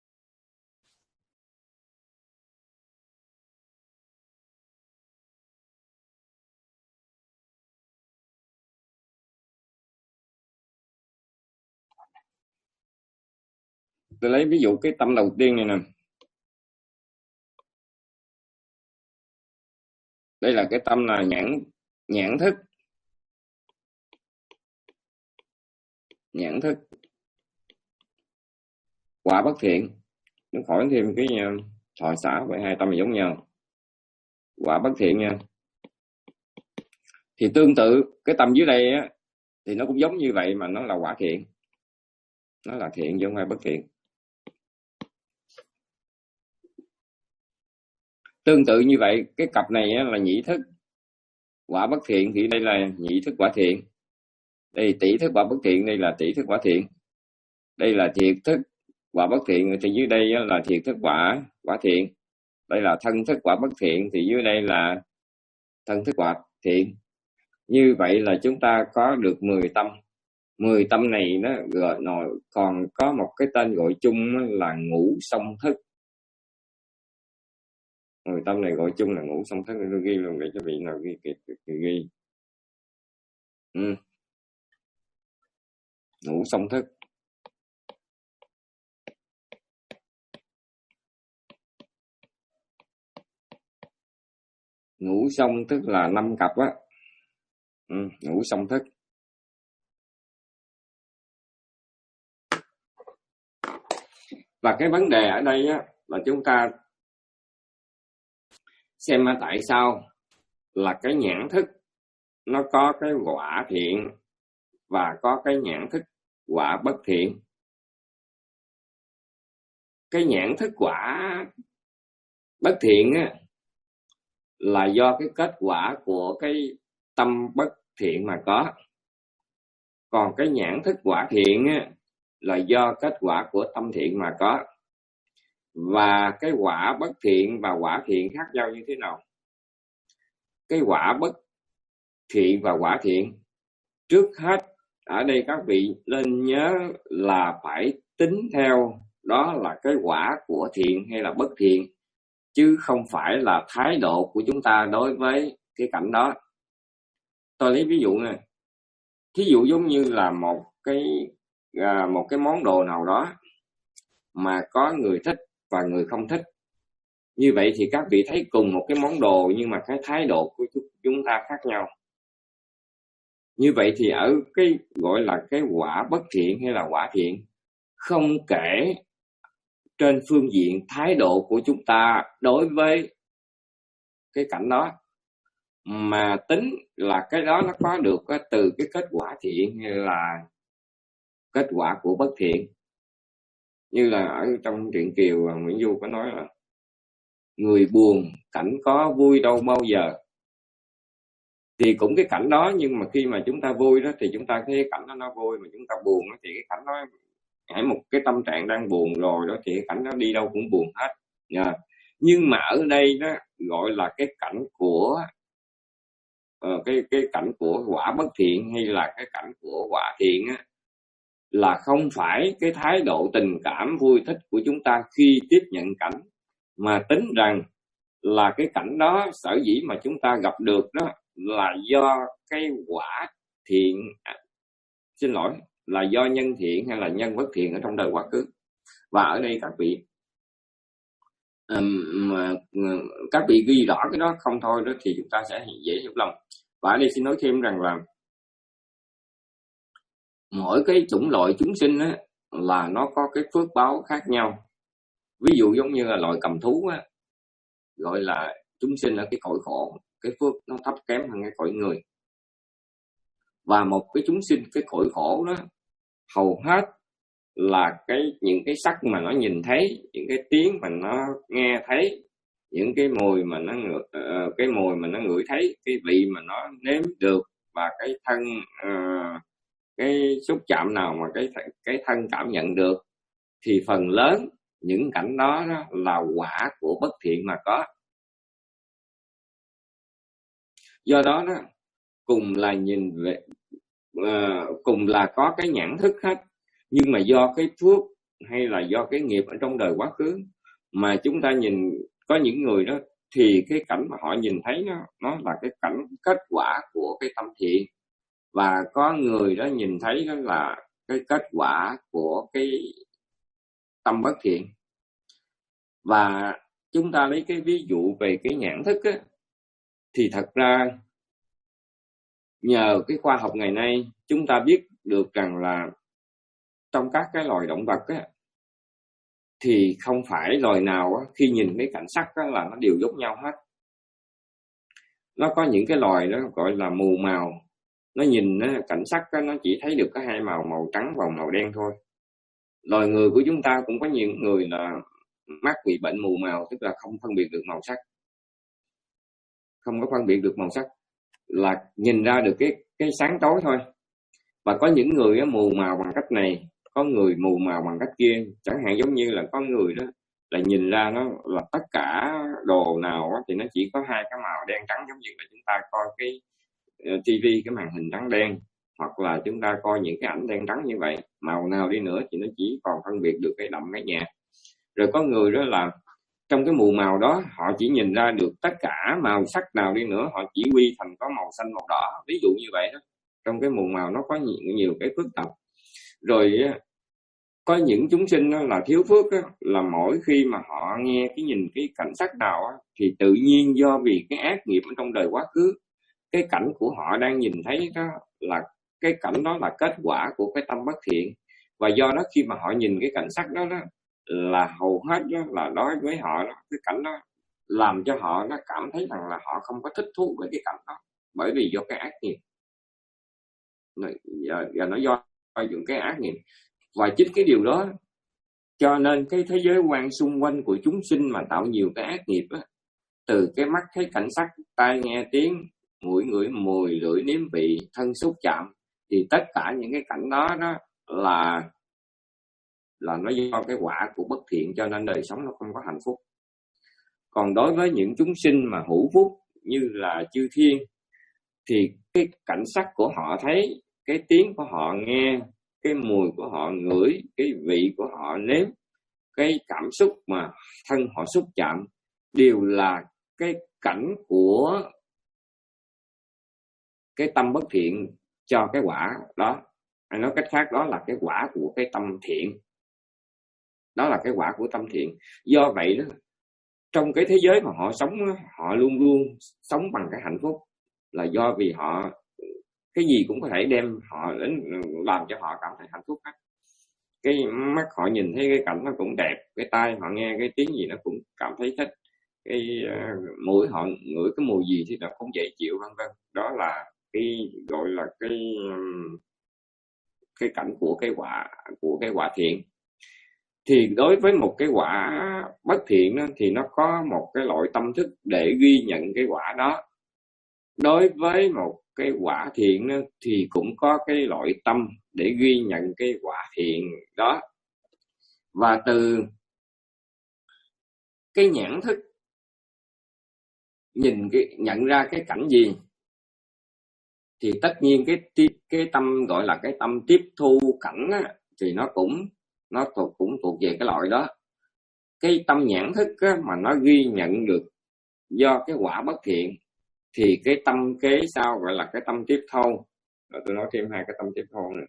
Tôi lấy ví dụ cái tâm đầu tiên này nè. Đây là cái tâm là nhãn nhãn thức. Nhãn thức quả bất thiện. Nó khỏi thêm cái thọ xả, với hai tâm là giống nhau. Quả bất thiện nha. Thì tương tự cái tâm dưới đây á, thì nó cũng giống như vậy mà nó là quả thiện. Nó là thiện chứ không phải bất thiện. Tương tự như vậy, cái cặp này á, là nhĩ thức quả bất thiện, thì đây là nhĩ thức quả thiện. Đây tỷ thức quả bất thiện, đây là tỷ thức quả thiện. Đây là thiệt thức quả bất thiện, thì dưới đây á, là thiệt thức quả quả thiện. Đây là thân thức quả bất thiện, thì dưới đây là thân thức quả thiện. Như vậy là chúng ta có được mười tâm. mười tâm này nó gọi nổi, còn có một cái tên gọi chung là ngũ song thức. mười tâm này gọi chung là ngũ song thức, tôi ghi luôn để cho vị nào ghi kịp thì ghi. Ừ. Ngũ song thức. Ngũ song tức là năm cặp á. Ừ, ngũ song thức. Và cái vấn đề ở đây á, là chúng ta xem tại sao là cái nhãn thức nó có cái quả thiện và có cái nhãn thức quả bất thiện. Cái nhãn thức quả bất thiện á, là do cái kết quả của cái tâm bất thiện mà có. Còn cái nhãn thức quả thiện á, là do kết quả của tâm thiện mà có. Và cái quả bất thiện và quả thiện khác nhau như thế nào? Cái quả bất thiện và quả thiện, trước hết ở đây các vị nên nhớ là phải tính theo đó là cái quả của thiện hay là bất thiện, chứ không phải là thái độ của chúng ta đối với cái cảnh đó. Tôi lấy ví dụ này. Thí dụ giống như là một cái à, một cái món đồ nào đó mà có người thích và người không thích. Như vậy thì các vị thấy cùng một cái món đồ nhưng mà cái thái độ của chúng ta khác nhau. Như vậy thì ở cái gọi là cái quả bất thiện hay là quả thiện, không kể trên phương diện thái độ của chúng ta đối với cái cảnh đó, mà tính là cái đó nó có được từ cái kết quả thiện hay là kết quả của bất thiện. Như là ở trong truyện Kiều, Nguyễn Du có nói là người buồn cảnh có vui đâu bao giờ. Thì cũng cái cảnh đó, nhưng mà khi mà chúng ta vui đó thì chúng ta thấy cái cảnh đó nó vui, mà chúng ta buồn đó thì cái cảnh đó, hãy một cái tâm trạng đang buồn rồi đó thì cái cảnh đó đi đâu cũng buồn hết. Yeah. Nhưng mà ở đây đó gọi là cái cảnh của uh, cái cái cảnh của quả bất thiện hay là cái cảnh của quả thiện á, là không phải cái thái độ tình cảm vui thích của chúng ta khi tiếp nhận cảnh, mà tính rằng là cái cảnh đó sở dĩ mà chúng ta gặp được đó là do cái quả thiện, à, xin lỗi, là do nhân thiện hay là nhân bất thiện ở trong đời quá khứ. Và ở đây các vị um, các vị ghi rõ cái đó không thôi đó thì chúng ta sẽ dễ hiểu lầm. Và ở đây xin nói thêm rằng là mỗi cái chủng loại chúng sinh á, là nó có cái phước báo khác nhau. Ví dụ giống như là loài cầm thú á, gọi là chúng sinh ở cái cõi khổ, cái phước nó thấp kém hơn cái cõi người. Và một cái chúng sinh cái cõi khổ đó, hầu hết là cái những cái sắc mà nó nhìn thấy, những cái tiếng mà nó nghe thấy, những cái mùi mà nó uh, cái mùi mà nó ngửi thấy, cái vị mà nó nếm được, và cái thân uh, cái xúc chạm nào mà cái cái thân cảm nhận được, thì phần lớn những cảnh đó, đó là quả của bất thiện mà có. Do đó đó, cùng là nhìn về uh, cùng là có cái nhãn thức hết, nhưng mà do cái phước hay là do cái nghiệp ở trong đời quá khứ mà chúng ta nhìn, có những người đó thì cái cảnh mà họ nhìn thấy nó nó là cái cảnh kết quả của cái tâm thiện, và có người đó nhìn thấy đó là cái kết quả của cái tâm bất thiện. Và chúng ta lấy cái ví dụ về cái nhãn thức á, thì thật ra nhờ cái khoa học ngày nay chúng ta biết được rằng là trong các cái loài động vật á, thì không phải loài nào á, khi nhìn cái cảnh sắc á, là nó đều giống nhau hết. Nó có những cái loài đó gọi là mù màu, nó nhìn á, cảnh sắc á, nó chỉ thấy được có hai màu, màu trắng và màu đen thôi. Loài người của chúng ta cũng có những người là mắc bị bệnh mù màu, tức là không phân biệt được màu sắc, không có phân biệt được màu sắc, là nhìn ra được cái cái sáng tối thôi. Và có những người á, mù màu bằng cách này, có người mù màu bằng cách kia. Chẳng hạn giống như là có người đó là nhìn ra nó là tất cả đồ nào á, thì nó chỉ có hai cái màu đen trắng, giống như là chúng ta coi cái uh, tivi, cái màn hình trắng đen, hoặc là chúng ta coi những cái ảnh đen trắng như vậy. Màu nào đi nữa thì nó chỉ còn phân biệt được cái đậm cái nhạt. Rồi có người đó là trong cái mù màu đó họ chỉ nhìn ra được tất cả màu sắc nào đi nữa, họ chỉ quy thành có màu xanh màu đỏ, ví dụ như vậy đó. Trong cái mù màu nó có nhiều, nhiều cái phức tạp. Rồi có những chúng sinh đó là thiếu phước đó, là mỗi khi mà họ nghe cái nhìn cái cảnh sắc nào đó, thì tự nhiên do vì cái ác nghiệp ở trong đời quá khứ, cái cảnh của họ đang nhìn thấy đó là cái cảnh đó là kết quả của cái tâm bất thiện. Và do đó khi mà họ nhìn cái cảnh sắc đó, đó là hầu hết đó là đối với họ đó, cái cảnh đó làm cho họ nó cảm thấy rằng là họ không có thích thú với cái cảnh đó, bởi vì do cái ác nghiệp. Và, và nó do những cái ác nghiệp. Và chính cái điều đó cho nên cái thế giới quan xung quanh của chúng sinh mà tạo nhiều cái ác nghiệp á, từ cái mắt thấy cảnh sắc, tai nghe tiếng, mũi ngửi mùi, lưỡi nếm vị, thân xúc chạm, thì tất cả những cái cảnh đó đó là là nó do cái quả của bất thiện, cho nên đời sống nó không có hạnh phúc. Còn đối với những chúng sinh mà hữu phúc như là chư thiên, thì cái cảnh sắc của họ thấy, cái tiếng của họ nghe, cái mùi của họ ngửi, cái vị của họ nếm, cái cảm xúc mà thân họ xúc chạm, đều là cái cảnh của cái tâm bất thiện cho cái quả đó. Hay nói cách khác, đó là cái quả của cái tâm thiện. Đó là cái quả của tâm thiện. Do vậy đó, trong cái thế giới mà họ sống, họ luôn luôn sống bằng cái hạnh phúc, là do vì họ cái gì cũng có thể đem họ đến làm cho họ cảm thấy hạnh phúc hết. Cái mắt họ nhìn thấy cái cảnh nó cũng đẹp, cái tai họ nghe cái tiếng gì nó cũng cảm thấy thích, cái uh, mũi họ ngửi cái mùi gì thì nó cũng dễ chịu, vân vân. Đó là cái gọi là cái um, cái cảnh của cái quả của cái quả thiện. Thì đối với một cái quả bất thiện đó, thì nó có một cái loại tâm thức để ghi nhận cái quả đó. Đối với một cái quả thiện đó, thì cũng có cái loại tâm để ghi nhận cái quả thiện đó. Và từ cái nhãn thức nhìn cái nhận ra cái cảnh gì, thì tất nhiên cái cái tâm gọi là cái tâm tiếp thu cảnh á, thì nó cũng nó thuộc cũng thuộc về cái loại đó. Cái tâm nhãn thức á, mà nó ghi nhận được do cái quả bất thiện, thì cái tâm kế sau gọi là cái tâm tiếp thu. Rồi tôi nói thêm hai cái tâm tiếp thu nữa.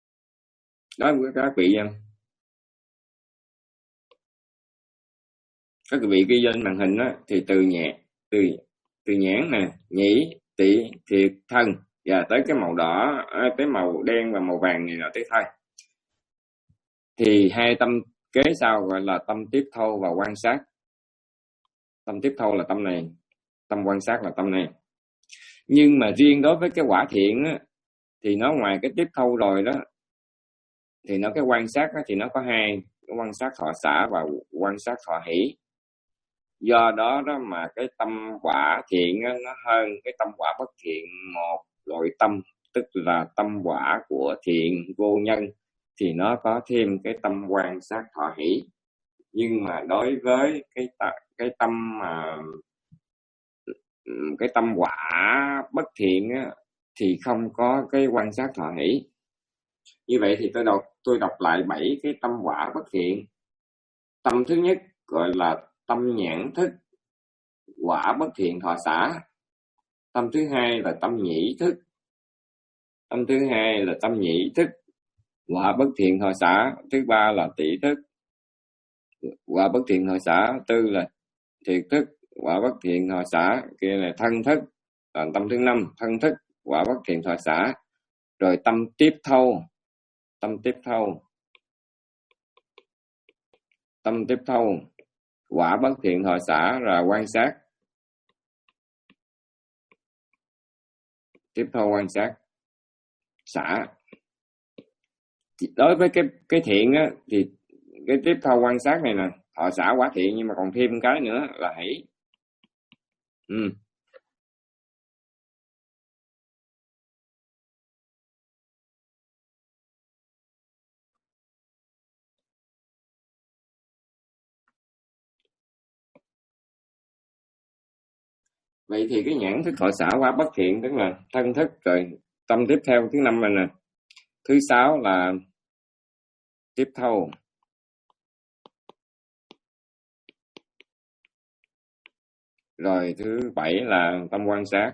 Đó các vị em, các vị ghi lên màn hình đó, thì từ nhẹ từ từ nhãn nè, nhĩ, tỵ, thiệt, thân và tới cái màu đỏ, tới màu đen và màu vàng này là tới thôi. Thì hai tâm kế sau gọi là tâm tiếp thâu và quan sát. Tâm tiếp thâu là tâm này, tâm quan sát là tâm này. Nhưng mà riêng đối với cái quả thiện á, thì nó ngoài cái tiếp thâu rồi đó, thì nó cái quan sát đó, thì nó có hai, cái quan sát thọ xả và quan sát thọ hỷ. Do đó đó mà cái tâm quả thiện á, nó hơn cái tâm quả bất thiện một loại tâm, tức là tâm quả của thiện vô nhân, thì nó có thêm cái tâm quan sát thọ hỷ. Nhưng mà đối với cái cái tâm mà cái tâm quả bất thiện á, thì không có cái quan sát thọ hỷ. Như vậy thì tôi đọc tôi đọc lại bảy cái tâm quả bất thiện. Tâm thứ nhất gọi là tâm nhãn thức, quả bất thiện thọ xả. Tâm thứ hai là tâm nhĩ thức. Tâm thứ hai là tâm nhĩ thức, quả bất thiện thọ xả. Thứ ba là tỵ thức, quả bất thiện thọ xả. Tư là thiệt thức, quả bất thiện thọ xả. Kia là thân thức. Còn tâm thứ năm thân thức, quả bất thiện thọ xả. Rồi tâm tiếp thâu, tâm tiếp thâu, tâm tiếp thâu, quả bất thiện thọ xả là quan sát. Tiếp thâu quan sát xả. Đối với cái cái thiện á, thì cái tiếp thâu quan sát này nè, thọ xả quả thiện, nhưng mà còn thêm cái nữa là hỷ. Ừ. Vậy thì cái nhãn thức thọ xả quả bất thiện tức là thân thức, rồi tâm tiếp theo thứ năm này nè. Thứ sáu là tiếp thâu. Rồi thứ bảy là tâm quan sát.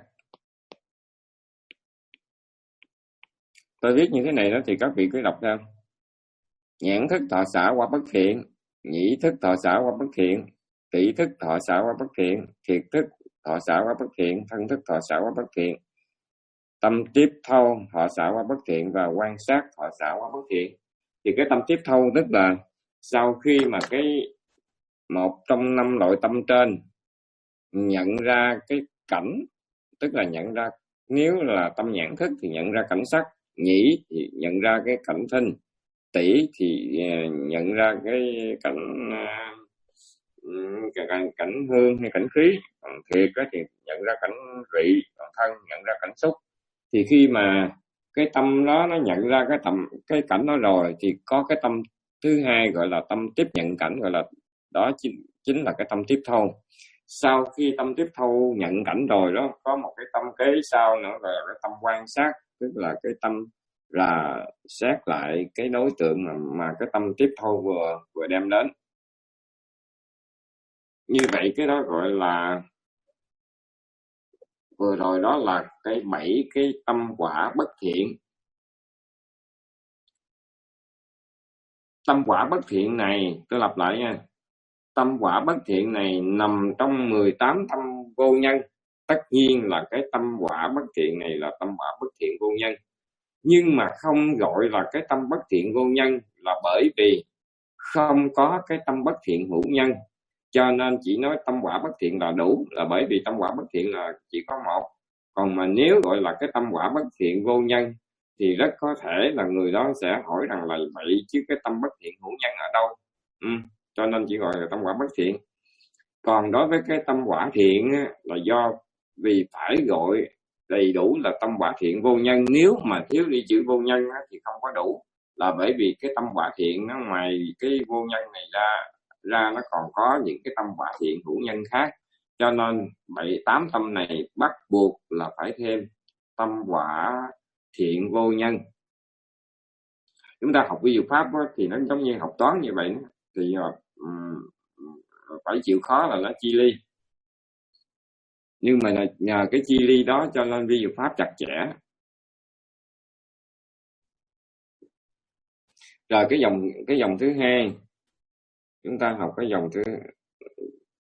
Tôi viết như thế này đó thì các vị cứ đọc theo. Nhãn thức thọ xả quả bất thiện, nhĩ thức thọ xả quả bất thiện, tỵ thức thọ xả quả bất thiện, thiệt thức thọ xả quả bất thiện, thân thức thọ xả quả bất thiện, tâm tiếp thâu thọ xả quả bất thiện và quan sát thọ xả quả bất thiện. Thì cái tâm tiếp thâu tức là sau khi mà cái một trong năm loại tâm trên nhận ra cái cảnh, tức là nhận ra, nếu là tâm nhãn thức thì nhận ra cảnh sắc, nhĩ thì nhận ra cái cảnh thinh, tỷ thì nhận ra cái cảnh cảnh, cảnh hương hay cảnh khí, còn thiệt thì nhận ra cảnh vị, còn thân nhận ra cảnh xúc. Thì khi mà cái tâm đó nó nhận ra cái tầm cái cảnh đó rồi, thì có cái tâm thứ hai gọi là tâm tiếp nhận cảnh, gọi là đó chính, chính là cái tâm tiếp thâu. Sau khi tâm tiếp thâu nhận cảnh rồi đó, có một cái tâm kế sau nữa gọi là cái tâm quan sát, tức là cái tâm là xét lại cái đối tượng mà, mà cái tâm tiếp thâu vừa vừa đem đến. Như vậy cái đó gọi là, vừa rồi đó là cái bảy cái tâm quả bất thiện. Tâm quả bất thiện này, tôi lặp lại nha, tâm quả bất thiện này nằm trong mười tám tâm vô nhân. Tất nhiên là cái tâm quả bất thiện này là tâm quả bất thiện vô nhân, nhưng mà không gọi là cái tâm bất thiện vô nhân là bởi vì không có cái tâm bất thiện hữu nhân, cho nên chỉ nói tâm quả bất thiện là đủ, là bởi vì tâm quả bất thiện là chỉ có một. Còn mà nếu gọi là cái tâm quả bất thiện vô nhân thì rất có thể là người đó sẽ hỏi rằng là vậy chứ cái tâm bất thiện hữu nhân ở đâu? Ừ, cho nên chỉ gọi là tâm quả bất thiện. Còn đối với cái tâm quả thiện á, là do vì phải gọi đầy đủ là tâm quả thiện vô nhân, nếu mà thiếu đi chữ vô nhân á, thì không có đủ, là bởi vì cái tâm quả thiện nó ngoài cái vô nhân này ra ra nó còn có những cái tâm quả thiện hữu nhân khác, cho nên bảy tám tâm này bắt buộc là phải thêm tâm quả thiện vô nhân. Chúng ta học vi dụ pháp đó, thì nó giống như học toán như vậy, thì um, phải chịu khó là nó chi ly, nhưng mà nhờ cái chi ly đó cho nên vi dụ pháp chặt chẽ. Rồi cái dòng cái dòng thứ hai, chúng ta học cái dòng thứ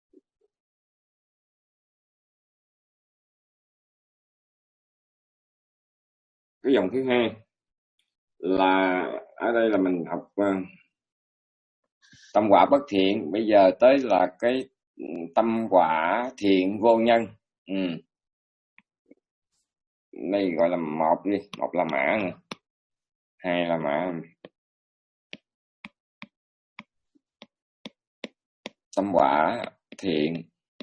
cái dòng thứ hai là ở đây là mình học uh, tâm quả bất thiện. Bây giờ tới là cái tâm quả thiện vô nhân. Ừ. Đây gọi là một đi, một là mã này, hai là mã. Tâm quả thiện,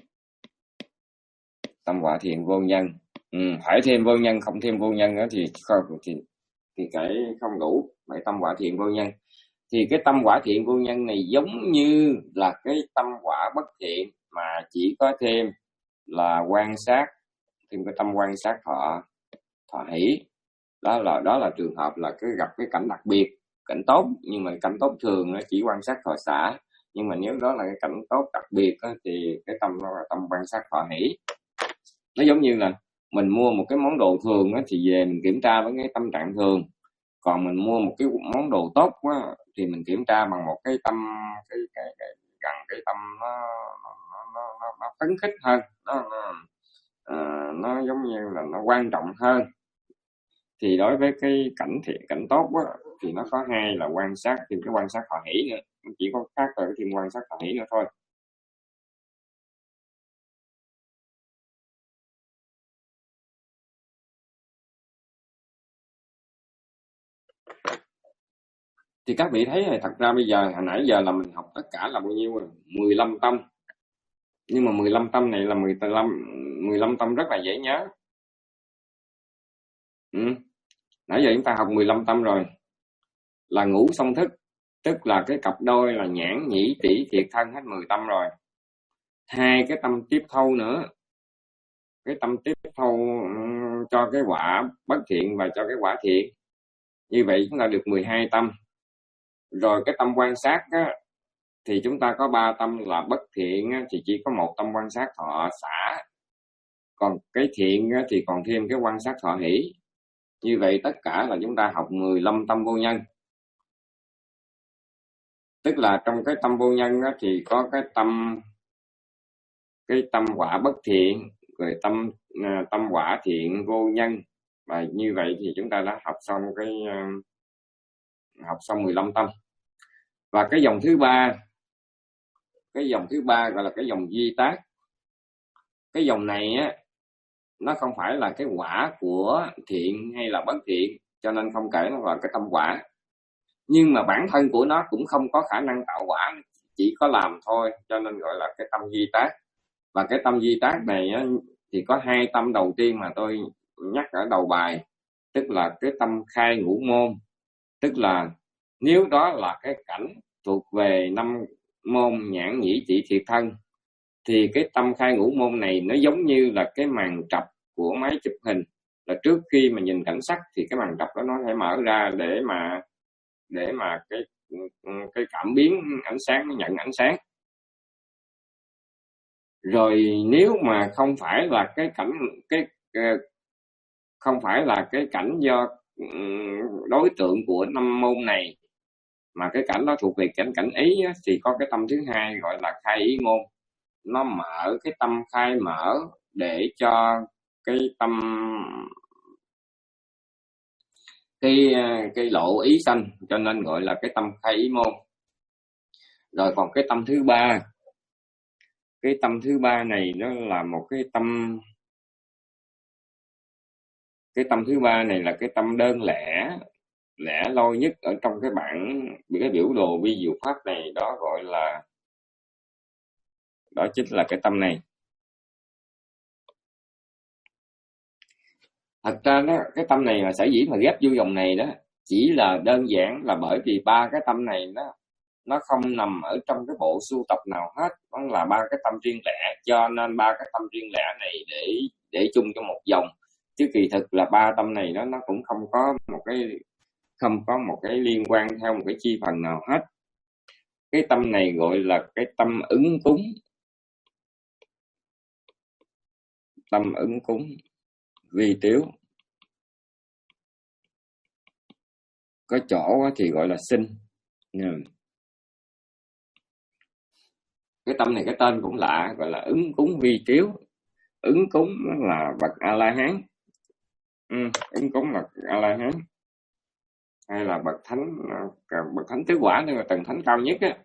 tâm quả thiện vô nhân. Ừ, phải thêm vô nhân, không thêm vô nhân đó thì không thì thì cái không đủ. Phải tâm quả thiện vô nhân. Thì cái tâm quả thiện vô nhân này giống như là cái tâm quả bất thiện, mà chỉ có thêm là quan sát, thêm cái tâm quan sát thọ thọ hỷ. Đó là đó là trường hợp là cái gặp cái cảnh đặc biệt, cảnh tốt. Nhưng mà cảnh tốt thường nó chỉ quan sát thọ xả, nhưng mà nếu đó là cái cảnh tốt đặc biệt đó, thì cái tâm đó là tâm quan sát thọ hỷ. Nó giống như là mình mua một cái món đồ thường đó, thì về mình kiểm tra với cái tâm trạng thường. Còn mình mua một cái món đồ tốt đó, thì mình kiểm tra bằng một cái tâm cái cái, cái gần cái tâm nó nó nó, nó, nó phấn khích hơn, nó nó, à, nó giống như là nó quan trọng hơn. Thì đối với cái cảnh thiện, cảnh tốt đó, thì nó có hai là quan sát, thêm cái quan sát thọ hỷ nữa. Nó chỉ có khác về cái thêm quan sát thọ hỷ nữa thôi. Thì các vị thấy là thật ra bây giờ hồi nãy giờ là mình học tất cả là bao nhiêu rồi? mười lăm tâm. Nhưng mà mười lăm tâm này là mười lăm mười lăm tâm rất là dễ nhớ. Ừ. Nãy giờ chúng ta học mười lăm tâm rồi. Là ngũ song thức, tức là cái cặp đôi là nhãn nhĩ tỷ thiệt thân, hết mười tâm rồi. Hai cái tâm tiếp thâu nữa. Cái tâm tiếp thâu cho cái quả bất thiện và cho cái quả thiện. Như vậy chúng ta được mười hai tâm. Rồi cái tâm quan sát á, thì chúng ta có ba tâm là bất thiện á, thì chỉ có một tâm quan sát thọ xả. Còn cái thiện á, thì còn thêm cái quan sát thọ hỷ. Như vậy tất cả là chúng ta học mười lăm tâm vô nhân. Tức là trong cái tâm vô nhân á, thì có cái tâm cái tâm quả bất thiện, rồi tâm tâm quả thiện vô nhân. Và như vậy thì chúng ta đã học xong cái học xong mười lăm tâm. Và cái dòng thứ ba, cái dòng thứ ba gọi là cái dòng duy tác. Cái dòng này á, nó không phải là cái quả của thiện hay là bất thiện, cho nên không kể nó là cái tâm quả. Nhưng mà bản thân của nó cũng không có khả năng tạo quả, chỉ có làm thôi, cho nên gọi là cái tâm duy tác. Và cái tâm duy tác này á, thì có hai tâm đầu tiên mà tôi nhắc ở đầu bài, tức là cái tâm khai ngũ môn. Tức là nếu đó là cái cảnh thuộc về năm môn nhãn nhĩ tỷ thiệt thân, thì cái tâm khai ngũ môn này nó giống như là cái màn trập của máy chụp hình. Là trước khi mà nhìn cảnh sắc thì cái màn trập đó nó phải mở ra để mà để mà cái cái cảm biến ánh sáng nó nhận ánh sáng. Rồi nếu mà không phải là cái cảnh cái không phải là cái cảnh do đối tượng của năm môn này, mà cái cảnh đó thuộc về cảnh cảnh ý á, thì có cái tâm thứ hai gọi là khai ý môn. Nó mở cái tâm khai mở để cho cái tâm cái cái lộ ý sanh, cho nên gọi là cái tâm khai ý môn. Rồi còn cái tâm thứ ba, cái tâm thứ ba này nó là một cái tâm cái tâm thứ ba này là cái tâm đơn lẻ, lẻ loi nhất ở trong cái bản cái biểu đồ vi diệu pháp này, đó gọi là đó chính là cái tâm này. Thật ra đó, cái tâm này là sở dĩ mà ghép vô dòng này đó chỉ là đơn giản là bởi vì ba cái tâm này nó nó không nằm ở trong cái bộ sưu tập nào hết, nó là ba cái tâm riêng lẻ, cho nên ba cái tâm riêng lẻ này để để chung cho một dòng. Chứ kỳ thực là ba tâm này đó nó cũng không có một cái không có một cái liên quan theo một cái chi phần nào hết. Cái tâm này gọi là cái tâm ứng cúng. Tâm ứng cúng vi tiếu, có chỗ thì gọi là sinh. Cái tâm này cái tên cũng lạ, gọi là ứng cúng vi tiếu. Ứng cúng là bậc A La Hán, ừ, ứng cúng là A La Hán hay là bậc thánh, bậc thánh tứ quả, tức là tầng thánh cao nhất á.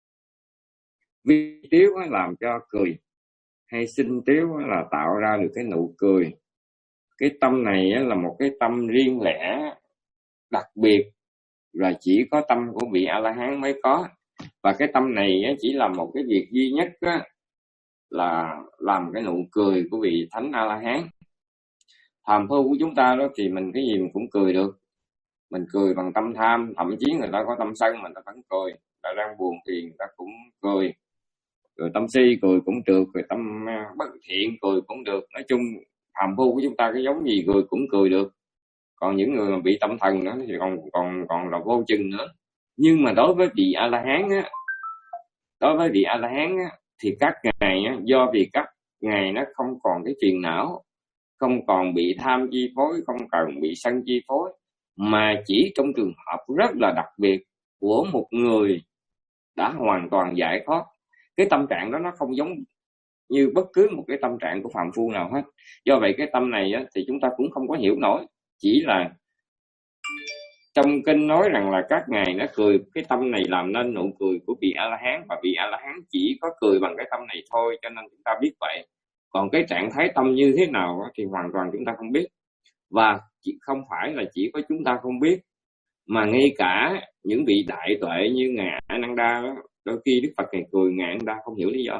Vi tiếu làm cho cười, hay sinh tiếu là tạo ra được cái nụ cười. Cái tâm này là một cái tâm riêng lẻ, đặc biệt, là chỉ có tâm của vị A La Hán mới có. Và cái tâm này chỉ là một cái việc duy nhất á, là làm cái nụ cười của vị thánh A La Hán. Phàm phu của chúng ta đó thì mình cái gì mình cũng cười được. Mình cười bằng tâm tham, thậm chí người ta có tâm sân mình ta vẫn cười, người ta đang buồn thì người ta cũng cười. Rồi tâm si cười cũng được, rồi tâm bất thiện cười cũng được. Nói chung phàm phu của chúng ta cái giống gì cười cũng cười được. Còn những người mà bị tâm thần đó thì còn còn còn là vô chừng nữa. Nhưng mà đối với vị A La Hán á, đối với vị A La Hán á, thì các ngài á, do vì các ngài nó không còn cái phiền não, không còn bị tham chi phối, không còn bị sân chi phối, mà chỉ trong trường hợp rất là đặc biệt của một người đã hoàn toàn giải thoát. Cái tâm trạng đó nó không giống như bất cứ một cái tâm trạng của phàm phu nào hết. Do vậy cái tâm này á, thì chúng ta cũng không có hiểu nổi. Chỉ là trong kinh nói rằng là các ngài nó cười, cái tâm này làm nên nụ cười của vị A La Hán, và vị A La Hán chỉ có cười bằng cái tâm này thôi, cho nên chúng ta biết vậy. Còn cái trạng thái tâm như thế nào á, thì hoàn toàn chúng ta không biết. Và chỉ không phải là chỉ có chúng ta không biết, mà ngay cả những vị đại tuệ như ngài A Nan Đa đó, đôi khi Đức Phật ngài cười, ngài A Nan Đa không hiểu lý do.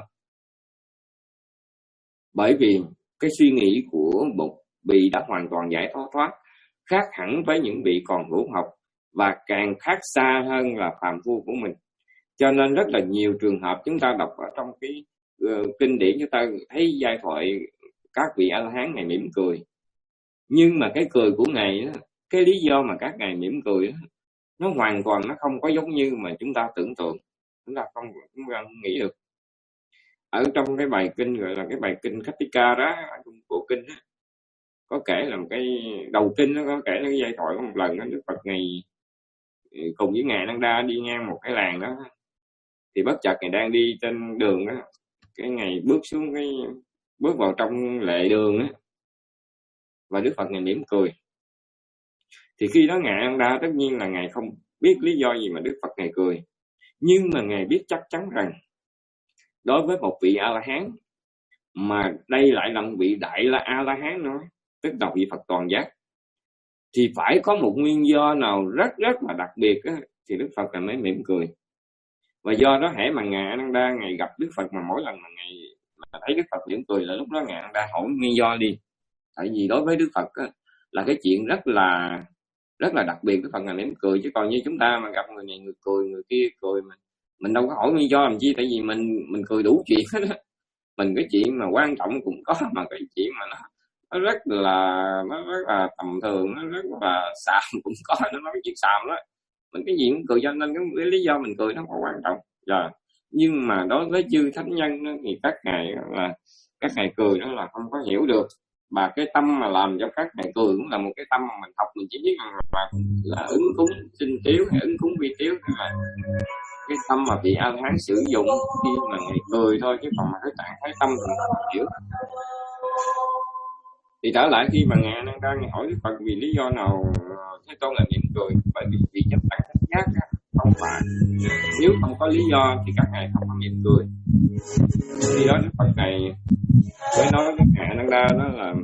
Bởi vì cái suy nghĩ của một vị đã hoàn toàn giải thoát thoát khác hẳn với những vị còn hữu học, và càng khác xa hơn là phàm phu của mình. Cho nên rất là nhiều trường hợp chúng ta đọc ở trong cái uh, kinh điển, chúng ta thấy giai thoại các vị A La Hán ngài mỉm cười. Nhưng mà cái cười của ngài, cái lý do mà các ngài mỉm cười nó hoàn toàn nó không có giống như mà chúng ta tưởng tượng, chúng ta không, chúng ta không nghĩ được. Ở trong cái bài kinh gọi là cái bài kinh Khattika đó, trong bộ kinh đó, có kể là một cái đầu kinh nó có kể là cái giai thoại có một lần đó, Đức Phật ngày cùng với ngài A Nan Đa đi ngang một cái làng đó, thì bất chợt ngài đang đi trên đường đó, cái ngày bước xuống cái bước vào trong lệ đường đó, và Đức Phật ngài mỉm cười. Thì khi đó ngài A Nan Đa tất nhiên là ngài không biết lý do gì mà Đức Phật ngài cười, nhưng mà ngài biết chắc chắn rằng đối với một vị A La Hán, mà đây lại là một vị đại la A La Hán nói, tức là vị Phật toàn giác, thì phải có một nguyên do nào rất rất là đặc biệt á, thì Đức Phật là mới mỉm cười. Và do đó hễ mà ngài A Nan Đa ngài gặp Đức Phật, mà mỗi lần mà ngài mà thấy Đức Phật mỉm cười là lúc đó ngài A Nan Đa hỏi nguyên do đi. Tại vì đối với Đức Phật á, là cái chuyện rất là rất là đặc biệt, Đức Phật là mỉm cười. Chứ còn như chúng ta mà gặp người này người cười, người kia cười, mình mình đâu có hỏi nguyên do làm chi, tại vì mình mình cười đủ chuyện hết á. Mình cái chuyện mà quan trọng cũng có, mà cái chuyện mà nó nó rất là nó rất là tầm thường, nó rất là xàm cũng có, nó nói chuyện xàm đó, mình cái gì cũng cười, cho nên cái lý do mình cười nó không quan trọng. Rồi nhưng mà đối với chư thánh nhân đó, thì các ngài là các ngài cười đó là không có hiểu được. Và cái tâm mà làm cho các ngài cười cũng là một cái tâm mà mình học, mình chỉ biết là, là, là ứng cúng sinh tiếu hay ứng cúng vi tiếu, là cái tâm mà vị A La Hán sử dụng khi mà ngài cười thôi, chứ còn mà cái trạng thái tâm thì mình không hiểu. Thì trở lại khi mà ngài A Nan Đa ngài hỏi Đức Phật vì lý do nào Thế Tôn lại mỉm cười, bởi vì vì chấp tạng thánh giác không phải, nếu không có lý do thì các ngài không có mỉm cười. Khi đó Đức Phật này mới nói với ngài A Nan Đa đó là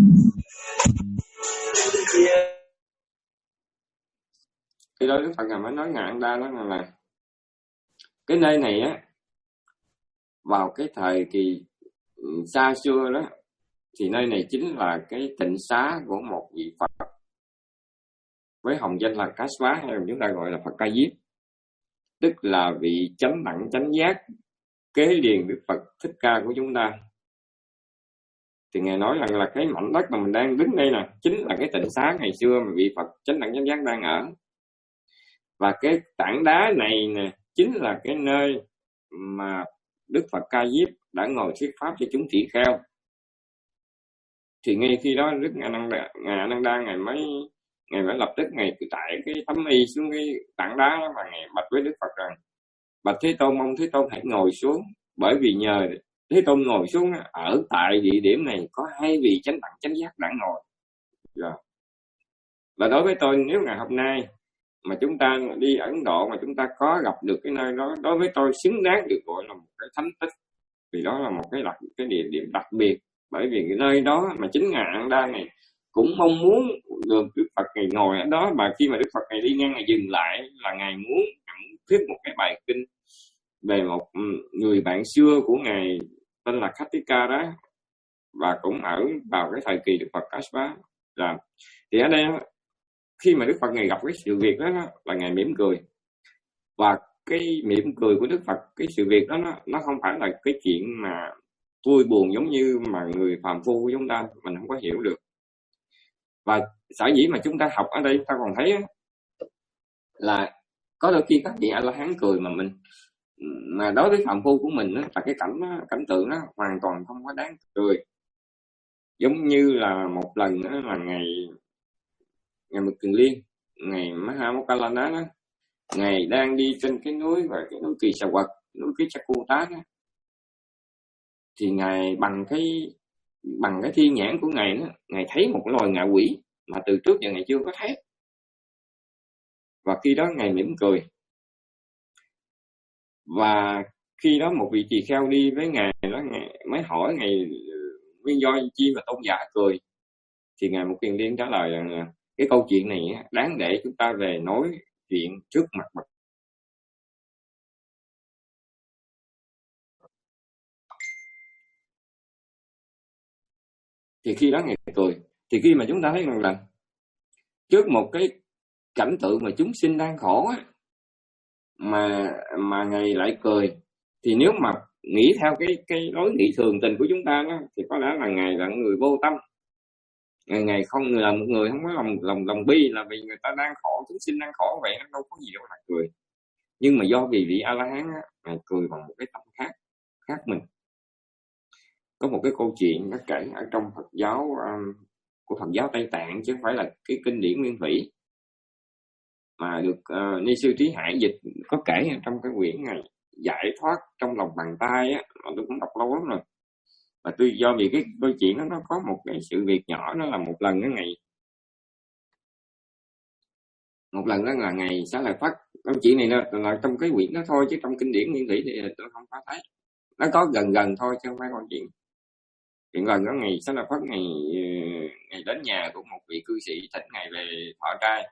khi đó Đức Phật này mới nói ngài A Nan Đa đó là, là cái nơi này á, vào cái thời kỳ xa xưa đó, thì nơi này chính là cái tịnh xá của một vị Phật với hồng danh là Kasva, hay chúng ta gọi là Phật Ca Diếp, tức là vị chánh đẳng chánh giác kế liền Đức Phật Thích Ca của chúng ta. Thì ngài nói rằng là cái mảnh đất mà mình đang đứng đây nè, chính là cái tịnh xá ngày xưa mà vị Phật chánh đẳng chánh giác đang ở. Và cái tảng đá này nè chính là cái nơi mà Đức Phật Ca Diếp đã ngồi thuyết pháp cho chúng tỷ kheo. Thì ngay khi đó Đức A Nan Đa, ngài A Nan Đa ngài mới ngài mới lập tức ngài tại cái tấm y xuống cái tảng đá đó, và ngài bạch với Đức Phật rằng: bạch Thế Tôn, mong Thế Tôn hãy ngồi xuống, bởi vì nhờ Thế Tôn ngồi xuống ở tại địa điểm này có hai vị chánh đẳng chánh giác đã ngồi. Rồi Và đối với tôi, nếu ngày hôm nay mà chúng ta đi Ấn Độ mà chúng ta có gặp được cái nơi đó, đối với tôi xứng đáng được gọi là một cái thánh tích, vì đó là một cái đặc cái địa điểm đặc biệt. Bởi vì cái nơi đó mà chính ngài An Đa này cũng mong muốn được Đức Phật ngài ngồi ở đó, và khi mà Đức Phật ngài đi ngang ngài dừng lại là ngài muốn, muốn thuyết một cái bài kinh về một người bạn xưa của ngài tên là Khattika đó, và cũng ở vào cái thời kỳ Đức Phật Kaspa làm. Thì ở đây khi mà Đức Phật ngài gặp cái sự việc đó, đó là ngài mỉm cười, và cái mỉm cười của Đức Phật, cái sự việc đó nó, nó không phải là cái chuyện mà vui buồn giống như mà người phàm phu của chúng ta mình không có hiểu được. Và sở dĩ mà chúng ta học ở đây, ta còn thấy á, là có đôi khi các vị A La Hán cười mà mình, mà đối với phàm phu của mình á, là cái cảnh đó, cảnh tượng đó hoàn toàn không có đáng cười. Giống như là một lần đó là ngày ngày Mực Kiền Liên, ngày Mahamokkallana đó, ngài đang đi trên cái núi và cái núi Kỳ Xà Quật, núi Kỳ Chakutá đó, thì ngài bằng cái bằng cái thiên nhãn của ngài đó, ngài thấy một loài ngạ quỷ mà từ trước giờ ngài chưa có thấy. Và khi đó ngài mỉm cười, và khi đó một vị tỳ kheo đi với ngài đó, ngài mới hỏi ngài nguyên do chi mà tôn giả cười. Thì ngài Mục Kiền Liên trả lời rằng cái câu chuyện này đáng để chúng ta về nói chuyện trước mặt Phật. Thì khi đó ngài cười, thì khi mà chúng ta thấy rằng là trước một cái cảnh tượng mà chúng sinh đang khổ á, mà mà ngài lại cười, thì nếu mà nghĩ theo cái cái lối nghĩ thường tình của chúng ta đó, thì có lẽ là ngài là người vô tâm, ngài ngài không là một người không có lòng lòng lòng bi, là vì người ta đang khổ, chúng sinh đang khổ vậy, nó đâu có gì đâu là cười. Nhưng mà do vì vị A La Hán á, ngài cười bằng một cái tâm khác khác mình. Có một cái câu chuyện nó kể ở trong Phật giáo um, của Phật giáo Tây Tạng, chứ không phải là cái kinh điển Nguyên Thủy, mà được uh, Ni sư Trí Hải dịch, có kể trong cái quyển này Giải thoát trong lòng bàn tay á, mà tôi cũng đọc lâu lắm rồi. Và tôi do vì cái câu chuyện đó nó có một cái sự việc nhỏ, đó là một lần đó ngày một lần đó là ngày Xá Lợi Phất. Câu chuyện này là, là trong cái quyển đó thôi, chứ trong kinh điển Nguyên Thủy thì tôi không có thấy. Nó có gần gần thôi chứ không phải câu chuyện. Chuyện lần đó ngày Xá Lợi Phất ngày ngày đến nhà của một vị cư sĩ thỉnh ngài về thọ trai.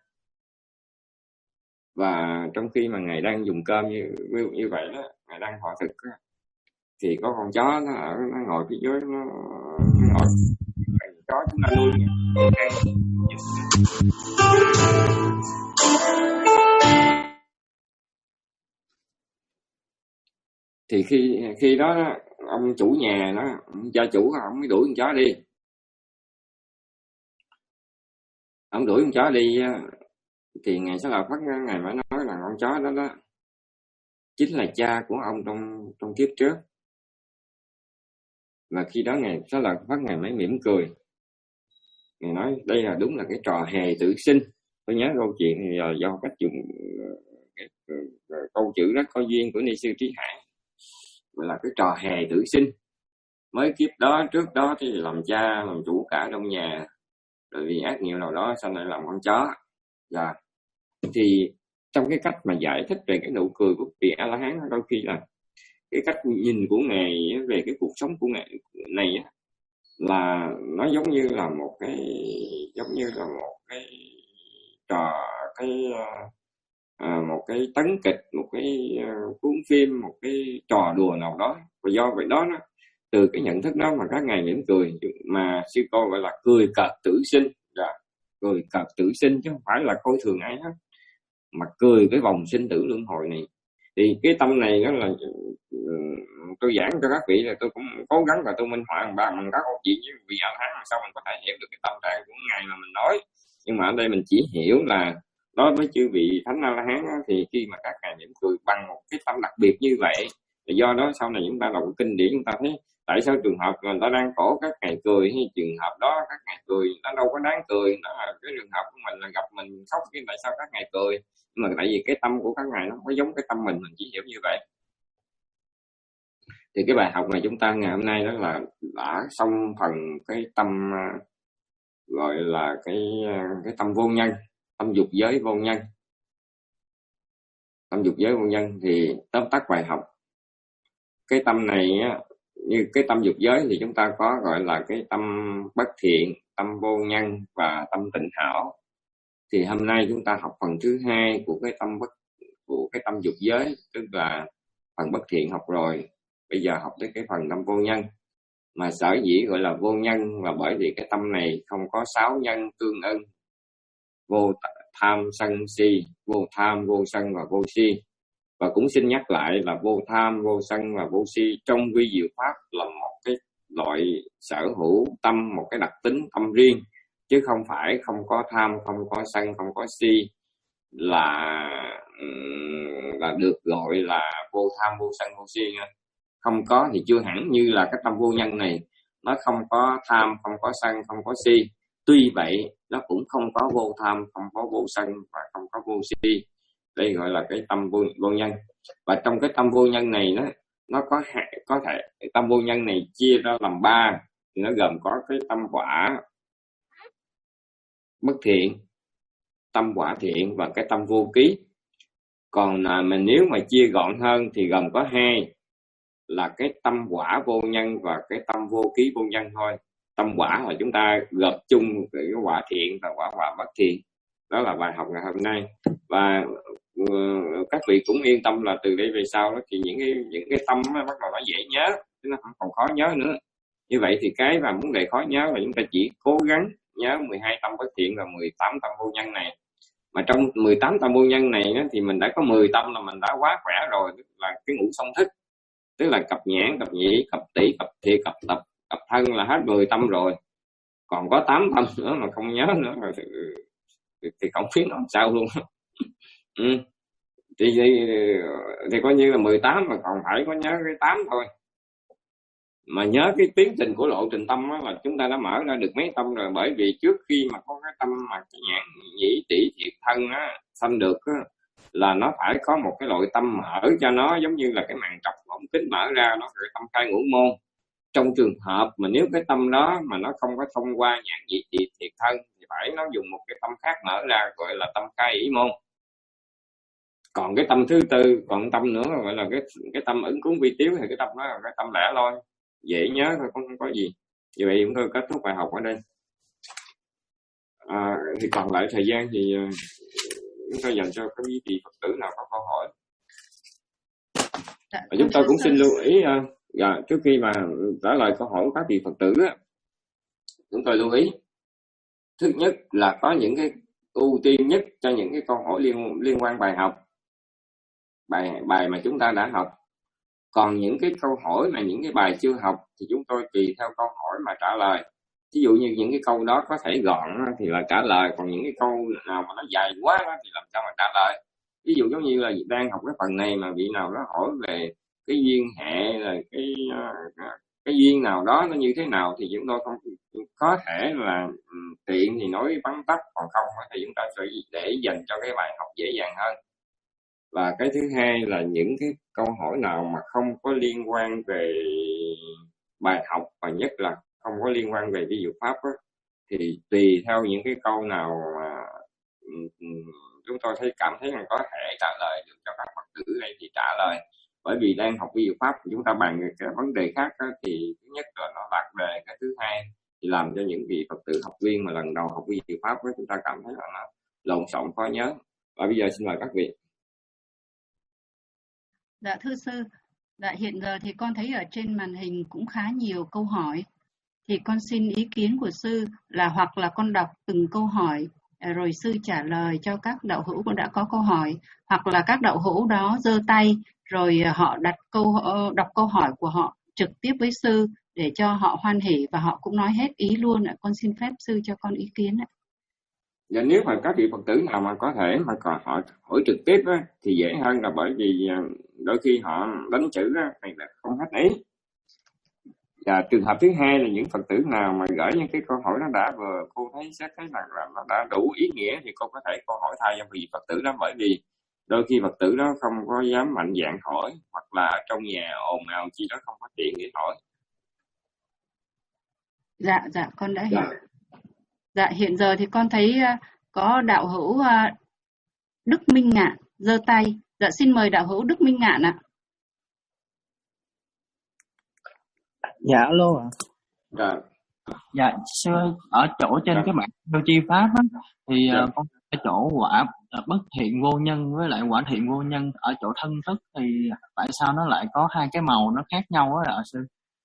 Và trong khi mà ngài đang dùng cơm như như vậy đó, ngài đang thọ thực đó, thì có con chó nó ở nó ngồi phía dưới, nó, nó ngồi chó chúng ta nuôi. Thì khi khi đó ông chủ nhà nó, ông gia chủ ông mới đuổi con chó đi. Ông đuổi con chó đi thì ngài Xá Lợi Phất ngài mới nói là con chó đó đó chính là cha của ông trong trong kiếp trước. Và khi đó ngài Xá Lợi Phất ngài mới mỉm cười, ngài nói đây là đúng là cái trò hề tử sinh. Tôi nhớ câu chuyện thì do cách dùng cái, cái, cái, câu chữ rất có duyên của Ni sư Trí Hải, là cái trò hề tử sinh. Mới kiếp đó trước đó thì làm cha làm chủ cả trong nhà, rồi vì ác nghiệp nào đó sau này làm con chó. Và thì trong cái cách mà giải thích về cái nụ cười của vị A La Hán, đôi khi là cái cách nhìn của ngài về cái cuộc sống của ngài này á, là nó giống như là một cái giống như là một cái trò cái à, một cái tấn kịch, một cái uh, cuốn phim, một cái trò đùa nào đó. Và do vậy đó, nó từ cái nhận thức đó mà các ngài mỉm cười, mà sư cô gọi là cười cợt tử sinh, là cười cợt tử sinh chứ không phải là coi thường ai hết, mà cười cái vòng sinh tử luân hồi này. Thì cái tâm này đó là tôi giảng cho các vị, là tôi cũng cố gắng và tôi minh họa bằng ba bằng các câu chuyện với vị A La Hán, làm sao mình có thể hiểu được cái tâm trạng của ngài mà mình nói. Nhưng mà ở đây mình chỉ hiểu là đối với chư vị thánh A La Hán á, thì khi mà các ngài mỉm cười bằng một cái tâm đặc biệt như vậy, thì do đó sau này chúng ta đọc kinh điển chúng ta thấy tại sao trường hợp người ta đang khổ các ngài cười, hay trường hợp đó các ngài cười nó đâu có đáng cười. Đó là cái trường hợp của mình là gặp mình khóc, cái tại sao các ngài cười. Nhưng mà tại vì cái tâm của các ngài nó không giống cái tâm mình, mình chỉ hiểu như vậy. Thì cái bài học này chúng ta ngày hôm nay đó là đã xong phần cái tâm gọi là cái cái tâm vô nhân, tâm dục giới vô nhân. Tâm dục giới vô nhân thì tóm tắt bài học. Cái tâm này á, như cái tâm dục giới thì chúng ta có gọi là cái tâm bất thiện, tâm vô nhân và tâm tịnh hảo. Thì hôm nay chúng ta học phần thứ hai của cái tâm bất của cái tâm dục giới, tức là phần bất thiện học rồi, bây giờ học tới cái phần tâm vô nhân. Mà sở dĩ gọi là vô nhân là bởi vì cái tâm này không có sáu nhân tương ưng: vô tham sân si, vô tham vô sân và vô si. Và cũng xin nhắc lại là vô tham vô sân và vô si trong vi diệu pháp là một cái loại sở hữu tâm, một cái đặc tính tâm riêng, chứ không phải không có tham, không có sân, không có si là là được gọi là vô tham vô sân vô si nha. Không có thì chưa hẳn như là cái tâm vô nhân này, nó không có tham, không có sân, không có si. Tuy vậy nó cũng không có vô tham, không có vô sân và không có vô si. Đây gọi là cái tâm vô, vô nhân. Và trong cái tâm vô nhân này nó nó có có thể tâm vô nhân này chia ra làm ba, thì nó gồm có cái tâm quả bất thiện, tâm quả thiện và cái tâm vô ký. Còn là mình nếu mà chia gọn hơn thì gồm có hai, là cái tâm quả vô nhân và cái tâm vô ký vô nhân thôi. Tâm quả là chúng ta gộp chung cái quả thiện và quả quả bất thiện. Đó là bài học ngày hôm nay. Và uh, các vị cũng yên tâm là từ đây về sau đó, thì những cái những cái tâm nó bắt đầu nó dễ nhớ, chứ nó không còn khó nhớ nữa. Như vậy thì cái mà vấn đề khó nhớ là chúng ta chỉ cố gắng nhớ mười hai tâm bất thiện và mười tám tâm vô nhân này. Mà trong mười tám tâm vô nhân này đó, thì mình đã có mười tâm là mình đã quá khỏe rồi, là cái ngũ song thức, tức là cặp nhãn, cặp nhĩ, cặp tỷ, cặp thiệt, cặp tập, cặp thân là hết mười tâm rồi. Còn có tám tâm nữa mà không nhớ nữa rồi thì, thì không biết làm sao luôn. ừ. thì, thì, thì coi như là mười tám mà còn phải có nhớ cái tám thôi. Mà nhớ cái tiến trình của lộ trình tâm đó, là chúng ta đã mở ra được mấy tâm rồi. Bởi vì trước khi mà có cái tâm mà cái nhãn nhĩ tỷ thiệt thân á sanh được á, là nó phải có một cái loại tâm mở cho nó, giống như là cái màn trọc ống kính mở ra, nó gọi tâm khai ngũ môn. Trong trường hợp mà nếu cái tâm đó mà nó không có thông qua nhãn nhĩ tỷ thiệt thân thì phải nó dùng một cái tâm khác mở ra, gọi là tâm khai ý môn. Còn cái tâm thứ tư, còn tâm nữa gọi là cái cái tâm ứng cúng vi tiếu, thì cái tâm đó là cái tâm lẻ loi, dễ nhớ thôi, không, không có gì. Như vậy chúng tôi kết thúc bài học ở đây. À, thì còn lại thời gian thì uh, chúng tôi dành cho các quý vị Phật tử nào có câu hỏi. Dạ, chúng tôi cũng xin lưu ý uh, dạ, trước khi mà trả lời câu hỏi của các vị Phật tử á, chúng tôi lưu ý thứ nhất là có những cái ưu tiên nhất cho những cái câu hỏi liên liên quan bài học, bài bài mà chúng ta đã học. Còn những cái câu hỏi mà những cái bài chưa học thì chúng tôi tùy theo câu hỏi mà trả lời. Ví dụ như những cái câu đó có thể gọn thì là trả lời, còn những cái câu nào mà nó dài quá thì làm sao mà trả lời. Ví dụ giống như là đang học cái phần này mà vị nào đó hỏi về cái duyên hệ, là cái cái duyên nào đó nó như thế nào, thì chúng tôi không có thể là tiện thì nói vắn tắt, còn không thì chúng ta phải để dành cho cái bài học dễ dàng hơn. Và cái thứ hai là những cái câu hỏi nào mà không có liên quan về bài học, và nhất là không có liên quan về ví dụ pháp đó, thì tùy theo những cái câu nào mà chúng tôi thấy cảm thấy là có thể trả lời được cho các Phật tử này thì trả lời. Bởi vì đang học ví dụ pháp chúng ta bàn về cái vấn đề khác đó, thì thứ nhất là nó lạc đề, cái thứ hai thì làm cho những vị Phật tử học viên mà lần đầu học ví dụ pháp đó, chúng ta cảm thấy là nó lộn xộn khó nhớ. Và bây giờ xin mời các vị. Dạ thưa sư, dạ hiện giờ thì con thấy ở trên màn hình cũng khá nhiều câu hỏi. Thì con xin ý kiến của sư là hoặc là con đọc từng câu hỏi rồi sư trả lời cho các đạo hữu con đã có câu hỏi, hoặc là các đạo hữu đó giơ tay rồi họ đặt câu đọc câu hỏi của họ trực tiếp với sư để cho họ hoan hỉ và họ cũng nói hết ý luôn ạ. Con xin phép sư cho con ý kiến ạ. Và nếu mà các vị Phật tử nào mà có thể mà còn họ hỏi trực tiếp á, thì dễ hơn, là bởi vì đôi khi họ đánh chữ á, thì là không hết ý. Và trường hợp thứ hai là những Phật tử nào mà gửi những cái câu hỏi nó đã vừa cô thấy xét thấy là, là nó đã đủ ý nghĩa thì cô có thể câu hỏi thay cho vị Phật tử đó. Bởi vì đôi khi Phật tử đó không có dám mạnh dạn hỏi, hoặc là trong nhà ồn ào chi đó không có tiện để hỏi. Dạ dạ con đã hiểu. Dạ. Dạ, hiện giờ thì con thấy uh, có đạo hữu uh, Đức Minh Ngạn giơ tay. Dạ, xin mời đạo hữu Đức Minh Ngạn ạ. Dạ, alo ạ. Dạ. Dạ, sư ở chỗ trên Dạ. cái bản vô chi pháp á, thì Dạ. uh, con ở chỗ quả uh, bất thiện vô nhân với lại quả thiện vô nhân ở chỗ thân thức thì tại sao nó lại có hai cái màu nó khác nhau á ạ sư?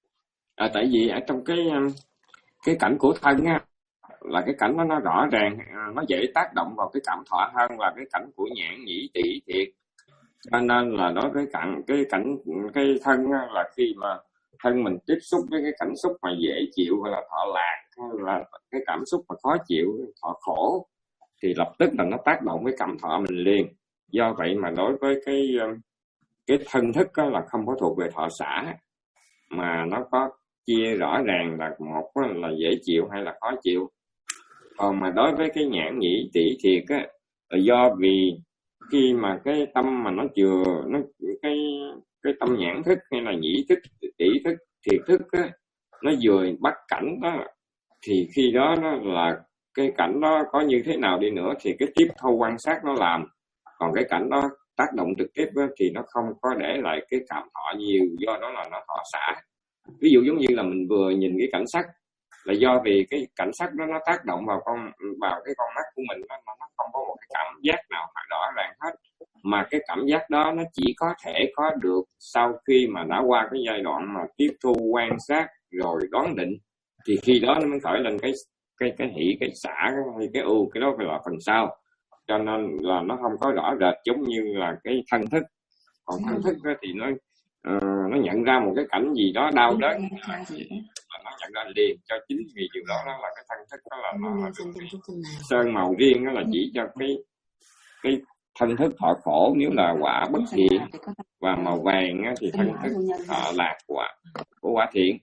À, tại vì ở trong cái cái cảnh của thân á, là cái cảnh đó nó rõ ràng, nó dễ tác động vào cái cảm thọ hơn là cái cảnh của nhãn nhĩ tỷ thiệt. Cho nên là đối với cảnh cái cảnh cái thân á, là khi mà thân mình tiếp xúc với cái cảm xúc mà dễ chịu hay là thọ lạc hay là cái cảm xúc mà khó chịu, thọ khổ, thì lập tức là nó tác động với cảm thọ mình liền. Do vậy mà đối với cái cái thân thức đó là không có thuộc về thọ xả, mà nó có chia rõ ràng là một là dễ chịu hay là khó chịu. Còn mà đối với cái nhãn nhĩ tỷ thiệt á, là do vì khi mà cái tâm mà nó chưa nó cái cái tâm nhãn thức hay là nhĩ thức, tỷ thức, thiệt thức á, nó vừa bắt cảnh đó, thì khi đó nó là cái cảnh đó có như thế nào đi nữa thì cái tiếp thu quan sát nó làm. Còn cái cảnh đó tác động trực tiếp á, thì nó không có để lại cái cảm thọ nhiều, do đó là nó thọ xả. Ví dụ giống như là mình vừa nhìn cái cảnh sắc, là do vì cái cảnh sắc đó nó tác động vào con vào cái con mắt của mình, nó, nó không có một cái cảm giác nào rõ ràng hết, mà cái cảm giác đó nó chỉ có thể có được sau khi mà đã qua cái giai đoạn mà tiếp thu quan sát rồi đoán định, thì khi đó nó mới khởi lên cái cái cái hỷ, cái xả hay cái ưu, cái đó phải là phần sau. Cho nên là nó không có rõ rệt giống như là cái thân thức. Còn thân thức đó thì nó uh, nó nhận ra một cái cảnh gì đó đau đớn là nó nhận ra liền. Cho chính vì điều đó, đó là cái thân thức đó là nó sơn màu riêng, đó là chỉ cho cái cái thân thức thọ khổ nếu là quả bất thiện, và màu vàng á, thì thân thức thọ lạc quả của quả thiện.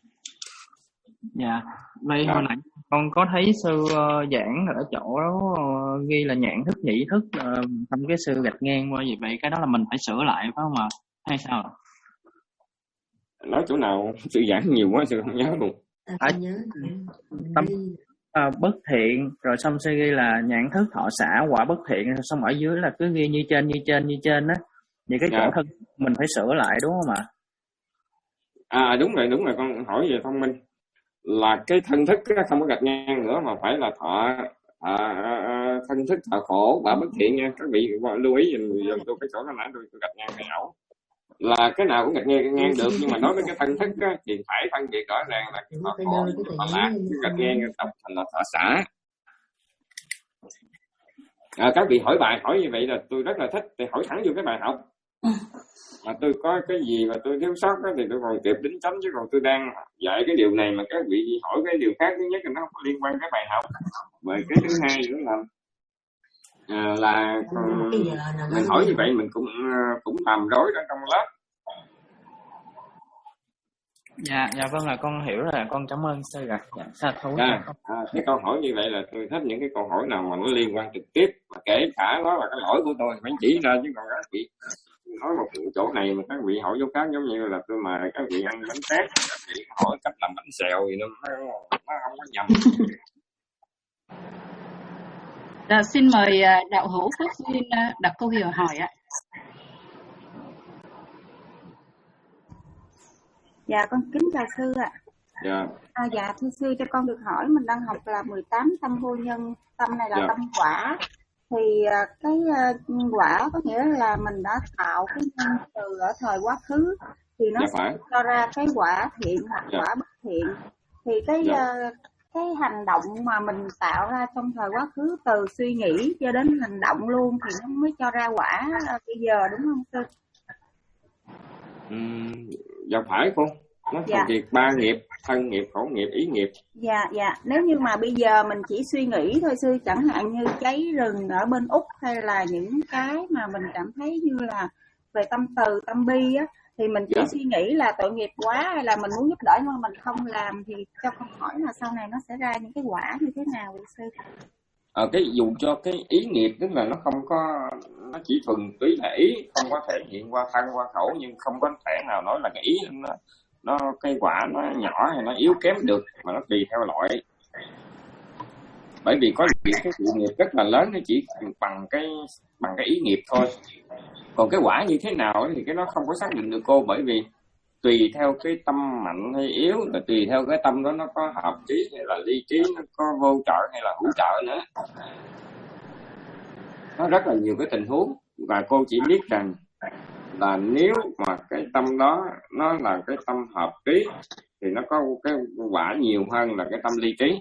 Dạ, đây hồi nãy con có thấy sư uh, giảng ở chỗ đó uh, ghi là nhãn thức nhĩ thức, uh, xong cái sư gạch ngang qua gì vậy, cái đó là mình phải sửa lại phải không ạ, hay sao? Nói chỗ nào sự giảng nhiều quá sư không nhớ luôn. À, tâm uh, bất thiện rồi xong sư ghi là nhãn thức thọ xả quả bất thiện, xong ở dưới là cứ ghi như trên như trên như trên á, vậy cái chỗ dạ. thân mình phải sửa lại đúng không ạ? À đúng rồi, đúng rồi, con hỏi về thông minh là cái thân thức nó không có gạch ngang nữa, mà phải là thọ à, à, thân thức thọ khổ quả bất thiện nha các vị lưu ý dùm tôi cái chỗ nó nãy tôi gạch ngang cái ảo, là cái nào cũng gạch ngang ngang được, nhưng mà nói với cái thân thức á, thì phải phân biệt rõ ràng là cái thọ khổ thọ lạc, gạch ngang tập thành là thọ xả. À, các vị hỏi bài hỏi như vậy là tôi rất là thích, thì hỏi thẳng vô cái bài học. Mà tôi có cái gì mà tôi thiếu sót đó, thì tôi còn kịp đính chánh, chứ còn tôi đang dạy cái điều này mà các vị hỏi cái điều khác, thứ nhất là nó không liên quan cái bài học, và cái thứ hai nữa là à, là um, mình hỏi như vậy mình cũng cũng làm rối ở trong lớp. Dạ, dạ vâng là con hiểu rồi, con cảm ơn sư ạ. Dạ, sa thú. À, à, cái câu hỏi như vậy là tôi thích những cái câu hỏi nào mà nó liên quan trực tiếp, mà kể cả đó là cái lỗi của tôi phải chỉ ra, chứ còn các vị nói một chỗ này mà các vị hỏi dấu khác giống như là tôi mời các vị ăn bánh tét, các vị hỏi cách làm bánh xèo thì nó, nó không có nhầm. Dạ, xin mời đạo hữu Phước Duyên đặt câu hỏi ạ. Dạ con kính chào sư ạ. Dạ. À, dạ thưa sư, cho con được hỏi, mình đang học là mười tám tâm vô nhân, tâm này là dạ. tâm quả. Thì cái uh, quả có nghĩa là mình đã tạo cái nhân từ ở thời quá khứ, thì nó dạ sẽ cho ra cái quả thiện hoặc dạ. quả bất thiện. Thì cái dạ. uh, cái hành động mà mình tạo ra trong thời quá khứ, từ suy nghĩ cho đến hành động luôn, thì nó mới cho ra quả uh, bây giờ, đúng không sư? Ừ, dạ phải cô. Nó dạ. Phân biệt ba nghiệp, thân nghiệp, khẩu nghiệp, ý nghiệp. Dạ, dạ. Nếu như mà bây giờ mình chỉ suy nghĩ thôi sư, chẳng hạn như cháy rừng ở bên Úc, hay là những cái mà mình cảm thấy như là về tâm từ, tâm bi á, thì mình chỉ dạ. suy nghĩ là tội nghiệp quá, hay là mình muốn giúp đỡ nhưng mà mình không làm, thì cho con hỏi là sau này nó sẽ ra những cái quả như thế nào vậy sư? Ờ, cái dù cho cái ý nghiệp, tức là nó không có, nó chỉ thuần túy là ý, không có thể hiện qua thân, qua khẩu, nhưng không có thể nào nói là cái ý nó nó cái quả nó nhỏ hay nó yếu kém được, mà nó tùy theo loại. Bởi vì có những cái sự nghiệp rất là lớn, nó chỉ bằng cái bằng cái ý nghiệp thôi. Còn cái quả như thế nào thì cái nó không có xác định được cô, bởi vì tùy theo cái tâm mạnh hay yếu, và tùy theo cái tâm đó nó có hợp trí hay là ly trí, nó có vô trợ hay là hữu trợ nữa. Nó rất là nhiều cái tình huống, và cô chỉ biết rằng là nếu mà cái tâm đó nó là cái tâm hợp trí thì nó có cái quả nhiều hơn là cái tâm ly trí.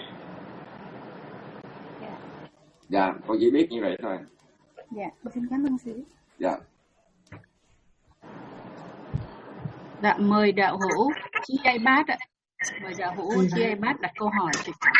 Dạ, cô chỉ biết như vậy thôi. Dạ, xin cảm ơn sư. Dạ. Dạ, mời đạo hữu Chi Ai Bát ạ. Mời đạo hữu Chi Ai Bát đặt câu hỏi.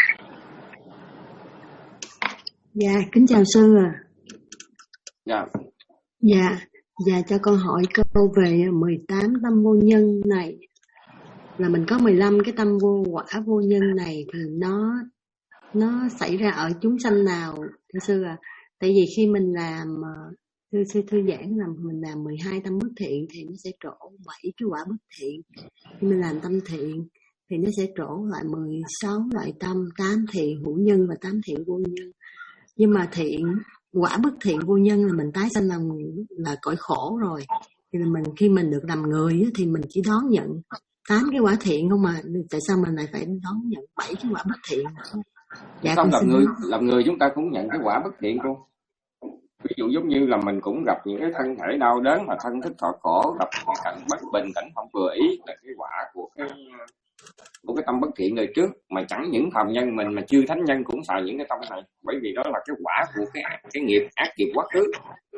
Dạ, kính chào sư à. Dạ. Dạ, dạ cho con hỏi câu về mười tám tâm vô nhân này. Là mình có mười lăm cái tâm vô quả vô nhân này thì nó nó xảy ra ở chúng sanh nào thưa sư à? Tại vì khi mình làm thư sư thư giảng là mình làm mười hai tâm bất thiện thì nó sẽ trổ bảy cái quả bất thiện. Khi mình làm tâm thiện thì nó sẽ trổ lại mười sáu loại tâm, tám thiện hữu nhân và tám thiện vô nhân. Nhưng mà thiện quả bất thiện vô nhân là mình tái sanh làm là cõi khổ rồi. Thì mình khi mình được làm người thì mình chỉ đón nhận tám cái quả thiện không mà, tại sao mình lại phải đón nhận bảy cái quả bất thiện? Dạ, không, làm người làm người chúng ta cũng nhận cái quả bất thiện cô. Ví dụ giống như là mình cũng gặp những cái thân thể đau đớn mà thân thích thọ khổ, gặp những cảnh bất bình, cảnh không vừa ý là cái quả của cái của cái tâm bất thiện đời trước. Mà chẳng những phàm nhân mình mà chư thánh nhân cũng xài những cái tâm này, bởi vì đó là cái quả của cái cái nghiệp ác nghiệp quá khứ.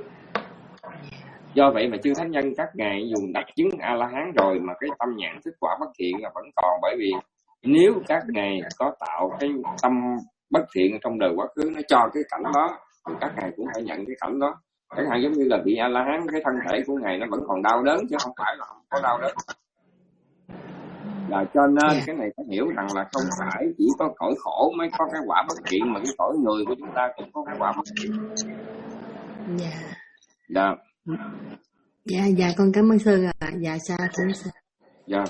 Do vậy mà chư thánh nhân các ngài dù đắc chứng A La Hán rồi mà cái tâm nhãn thức quả bất thiện là vẫn còn, bởi vì nếu các ngài có tạo cái tâm bất thiện trong đời quá khứ, nó cho cái cảnh đó thì các ngài cũng phải nhận cái cảnh đó. Chẳng hạn giống như là vị A La Hán, cái thân thể của ngài nó vẫn còn đau đớn chứ không phải là không có đau đớn. Là cho nên yeah. Cái này phải hiểu rằng là không phải chỉ có cõi khổ mới có cái quả bất thiện, mà cái cõi người của chúng ta cũng có cái quả bất thiện. Dạ. Dạ. Dạ, dạ con cảm ơn sư ạ. À. Dạ sao thưa sư. Dạ.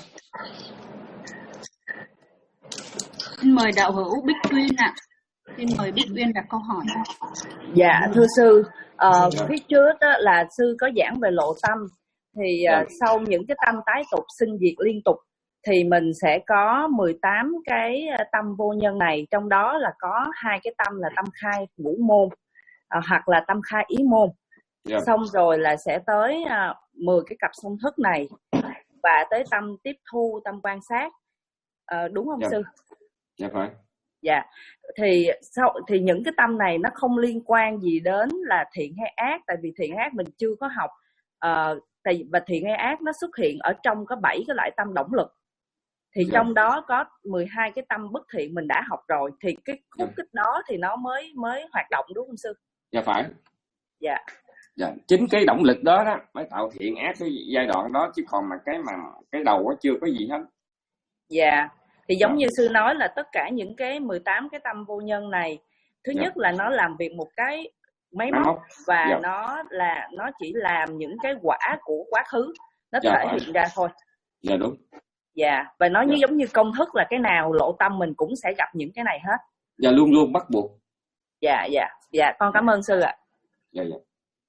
Xin mời đạo hữu Bích Uyên ạ. À. Xin mời Bích Uyên đặt câu hỏi. Dạ thưa sư, uh, phía trước đó là sư có giảng về lộ tâm, thì uh, sau những cái tâm tái tục sinh diệt liên tục thì mình sẽ có mười tám cái tâm vô nhân này, trong đó là có hai cái tâm là tâm khai ngũ môn uh, hoặc là tâm khai ý môn. Yeah. Xong rồi là sẽ tới uh, mười cái cặp song thức này và tới tâm tiếp thu, tâm quan sát, uh, đúng không yeah. sư? Dạ phải. Dạ, thì sau thì những cái tâm này nó không liên quan gì đến là thiện hay ác, tại vì thiện ác mình chưa có học. Uh, tại và thiện hay ác nó xuất hiện ở trong có bảy cái loại tâm động lực. Thì yeah. trong đó có mười hai cái tâm bất thiện mình đã học rồi, thì cái khúc yeah. kích đó thì nó mới mới hoạt động, đúng không sư? Dạ phải. Dạ. Dạ, chính cái động lực đó đó mới tạo thiện ác cái giai đoạn đó, chứ còn mà cái mà cái đầu nó chưa có gì hết. Dạ. Thì giống như sư nói là tất cả những cái mười tám cái tâm vô nhân này, thứ yeah. nhất là nó làm việc một cái máy móc, móc. Và yeah. nó là nó chỉ làm những cái quả của quá khứ, nó yeah, thể hiện ra thôi. Dạ đúng. Dạ, và nó như yeah. giống như công thức là cái nào lộ tâm mình cũng sẽ gặp những cái này hết. Dạ, luôn luôn bắt buộc. Dạ, dạ, dạ, con cảm ơn sư ạ. Dạ, dạ.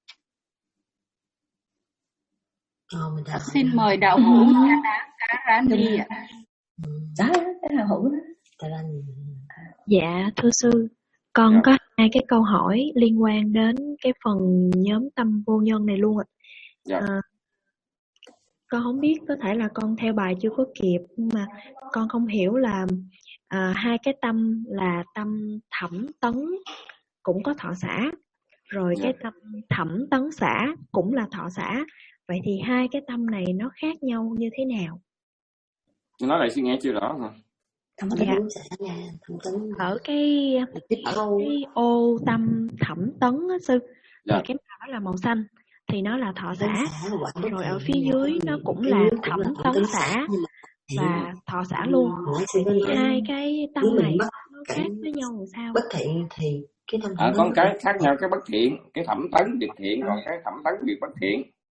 À, xin mời đạo hữu Karani ạ. Đó, cái đạo hữu đó. Dạ, thưa sư, con dạ. có hai cái câu hỏi liên quan đến cái phần nhóm tâm vô nhân này luôn ạ. Dạ. À, con không biết, có thể là con theo bài chưa có kịp, nhưng mà con không hiểu là à, hai cái tâm là tâm thẩm tấn cũng có thọ xả, rồi dạ. cái tâm thẩm tấn xả cũng là thọ xả. Vậy thì hai cái tâm này nó khác nhau như thế nào? Nói lại xin nghe chưa rõ hả? Dạ. Ở cái, ở cái ô tâm thẩm tấn á sư, dạ. cái màu đó là màu xanh thì nó là thọ xả, rồi ở phía dưới nó cũng là thẩm tấn xả và thọ xả luôn. Thì hai cái tâm này nó khác với nhau làm sao? Bất thiện thì cái tâm à, con cái khác nhau, cái bất thiện, cái thẩm tấn biệt thiện, còn cái thẩm tấn biệt bất thiện.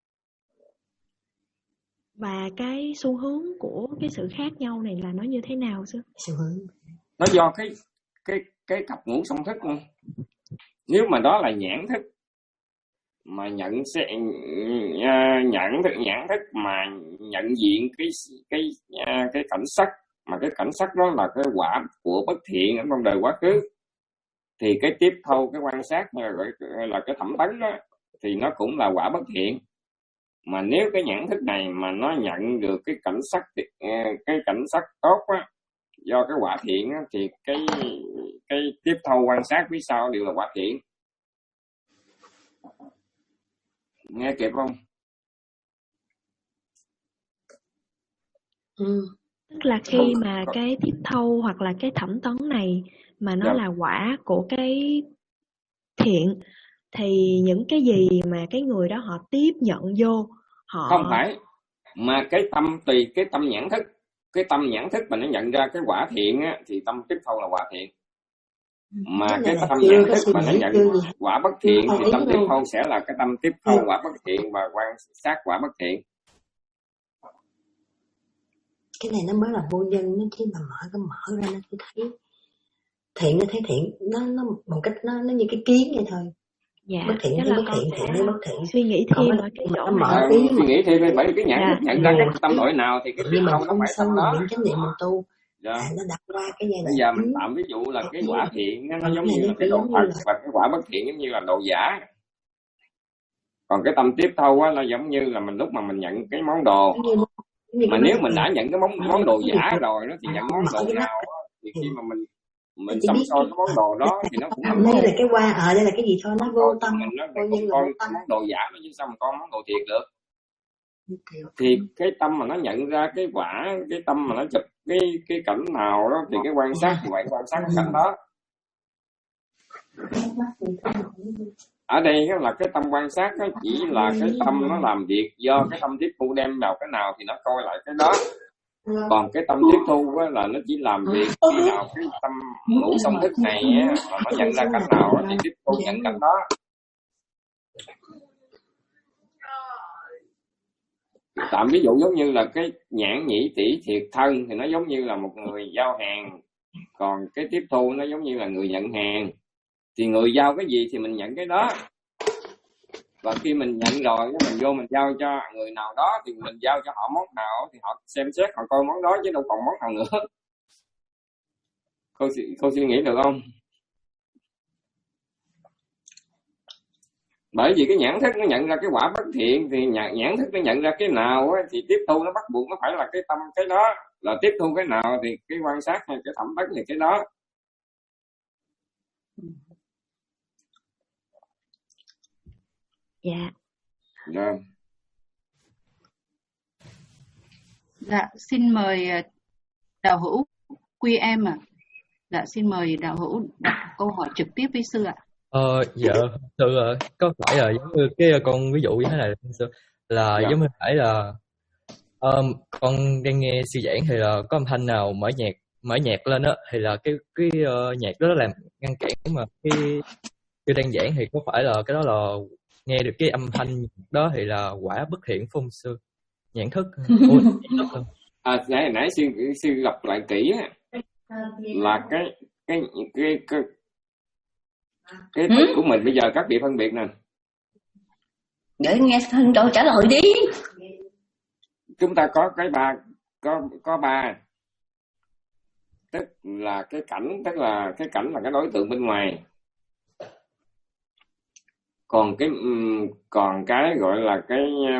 Và cái xu hướng của cái sự khác nhau này là nó như thế nào sư? Xu hướng nó do cái cái cái cặp ngũ song thức luôn. Nếu mà đó là nhãn thức mà nhận sẽ nhận thức nhãn thức mà nhận diện cái cái cái cảnh sắc, mà cái cảnh sắc đó là cái quả của bất thiện ở trong đời quá khứ, thì cái tiếp thâu, cái quan sát là, là cái thẩm tấn đó, thì nó cũng là quả bất thiện. Mà nếu cái nhãn thức này mà nó nhận được cái cảnh sắc cái cảnh sắc tốt á, do cái quả thiện á, thì cái cái tiếp thâu quan sát phía sau đều là quả thiện. Nghe kịp không? Ừ. Tức là khi mà cái tiếp thâu hoặc là cái thẩm tấn này mà nó Dạ. là quả của cái thiện, thì những cái gì mà cái người đó họ tiếp nhận vô, họ Không phải, mà cái tâm tùy cái tâm nhãn thức, cái tâm nhãn thức mà nó nhận ra cái quả thiện á, thì tâm tiếp thâu là quả thiện. Mà Cái cái này là tâm chưa nhãn có thức suy mà nó nghĩ, nhận chưa gì. quả bất thiện Chưa thì ý tâm tiếp luôn. thâu sẽ là cái tâm tiếp thâu quả bất thiện và quan sát quả bất thiện. Cái này nó mới là vô nhân, nó chỉ mà mở cái mở ra nó chỉ thấy thiện, nó thấy thiện, nó nó một cách nó nó như cái kiến vậy thôi. dạ, Bất thiện chắc thấy là bất con thiện, thiện sẽ thấy bất thiện. suy nghĩ Còn thêm nó ở cái mà chỗ nó này. mở À, tí suy mà nghĩ thì bởi vì cái nhãn Dạ. thức nhận ra buồn cái tâm tí nội nào thì cái tiếp như mình thâu nó phun phải sân tâm mình đó. niệm chánh niệm mình tu Dạ. là nó đặt qua cái giai Bây đoạn giờ mình yếu. tạm ví dụ là Còn cái cái quả thiện nó còn giống cái này như nó là cái chỉ độ giống như thật, là và cái quả bất thiện giống như là độ giả. Còn cái tâm tiếp thâu á, nó giống như là mình lúc mà mình nhận cái món đồ, giống như, giống như mà cái nếu mắt mình này đã nhận cái món mở món đồ cái gì giả thôi, rồi đó, thì nhận mở món đồ cái mắt nào á, thì thì khi mà mình nó mình chỉ xăm biết soi cái cái món à, đồ đó thì nó cũng là đây tốt. là cái qua ở đây là cái gì thôi, nó Còn vô thôi thì tâm, mình nó vô không nhân là coi vô cái tâm. món đồ giả nó chứ sao mình coi món đồ thiệt được. Kiểu Thì cái tâm mà nó nhận ra cái quả, cái tâm mà nó chụp cái cái cảnh nào đó thì cái quan sát thì vậy quan sát cái cảnh đó. Ở đây là cái tâm quan sát nó chỉ là cái tâm nó làm việc, do cái tâm tiếp thu đem vào cái nào thì nó coi lại cái đó. Còn cái tâm tiếp thu á, là nó chỉ làm việc khi nào cái tâm ngũ song thức này á, mà nó nhận ra cảnh nào á, thì tiếp thu nhận cảnh đó. Tạm ví dụ giống như là cái nhãn nhĩ tỷ thiệt thân thì nó giống như là một người giao hàng, còn cái tiếp thu nó giống như là người nhận hàng. Thì người giao cái gì thì mình nhận cái đó, và khi mình nhận rồi mình vô mình giao cho người nào đó thì mình giao cho họ món nào thì họ xem xét, họ coi món đó chứ đâu còn món nào nữa. Cô, cô suy nghĩ được không? Bởi vì cái nhãn thức nó nhận ra cái quả bất thiện, thì nhãn, nhãn thức nó nhận ra cái nào á, thì tiếp thu nó bắt buộc nó phải là cái tâm cái đó. Là tiếp thu cái nào thì cái quan sát hay cái thẩm tấn thì cái đó. Dạ. Dạ. Dạ, xin mời đạo hữu Quy Em ạ. À. Dạ, xin mời đạo hữu đặt câu hỏi trực tiếp với sư ạ. Ờ, dạ, sư ơi, có phải là giống như cái con ví dụ như thế này sư, là Dạ. giống như phải là um, con đang nghe sư giảng thì là có âm thanh nào mở nhạc mở nhạc lên á, thì là cái cái uh, nhạc đó làm ngăn cản mà cái sư đang giảng, thì có phải là cái đó là nghe được cái âm thanh đó thì là quả bất thiện phong sư nhãn thức? Ôi, nhãn thức à, nãy nãy sư sư lặp lại kỹ á, là cái cái cái cái cái thức của mình bây giờ các vị phân biệt nè. Để nghe thân câu trả lời đi. Chúng ta có cái ba có có ba, tức là cái cảnh, tức là cái cảnh là cái đối tượng bên ngoài. Còn cái còn cái gọi là cái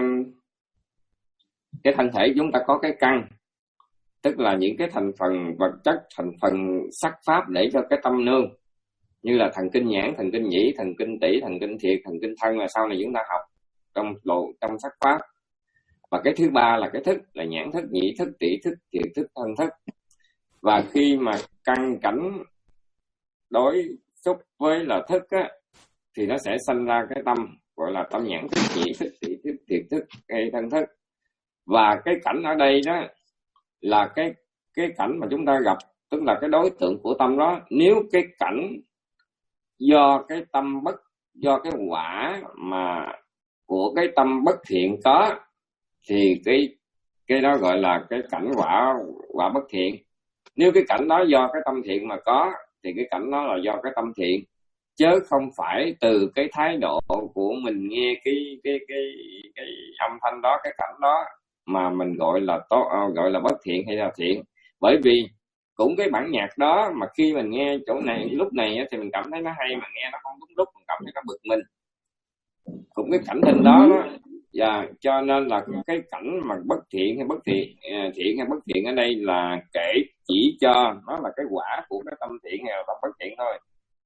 cái thân thể chúng ta có cái căn, tức là những cái thành phần vật chất, thành phần sắc pháp để cho cái tâm nương, như là thần kinh nhãn, thần kinh nhĩ, thần kinh tỷ, thần kinh thiệt, thần kinh thân là sau này chúng ta học trong lộ trong sắc pháp. Và cái thứ ba là cái thức, là nhãn thức, nhĩ thức, tỷ thức, thiệt thức, thân thức. Và khi mà căn cảnh đối xúc với là thức á, thì nó sẽ sanh ra cái tâm gọi là tâm nhãn thức, nhĩ thức, tỷ thức, thiệt thức, hay thân thức. Và cái cảnh ở đây đó là cái cái cảnh mà chúng ta gặp, tức là cái đối tượng của tâm đó. Nếu cái cảnh do cái tâm bất, do cái quả mà của cái tâm bất thiện có, thì cái cái đó gọi là cái cảnh quả quả bất thiện. Nếu cái cảnh đó do cái tâm thiện mà có, thì cái cảnh đó là do cái tâm thiện, chứ không phải từ cái thái độ của mình nghe cái cái cái cái âm thanh đó, cái cảnh đó mà mình gọi là tốt, gọi là bất thiện hay là thiện. Bởi vì cũng cái bản nhạc đó mà khi mình nghe chỗ này lúc này thì mình cảm thấy nó hay, mà nghe nó không đúng lúc mình cảm thấy nó bực mình. Cũng cái cảnh hình đó đó. Và cho nên là cái cảnh mà bất thiện hay bất thiện, thiện hay bất thiện ở đây là kể chỉ cho nó là cái quả của cái tâm thiện hay là tâm bất thiện thôi.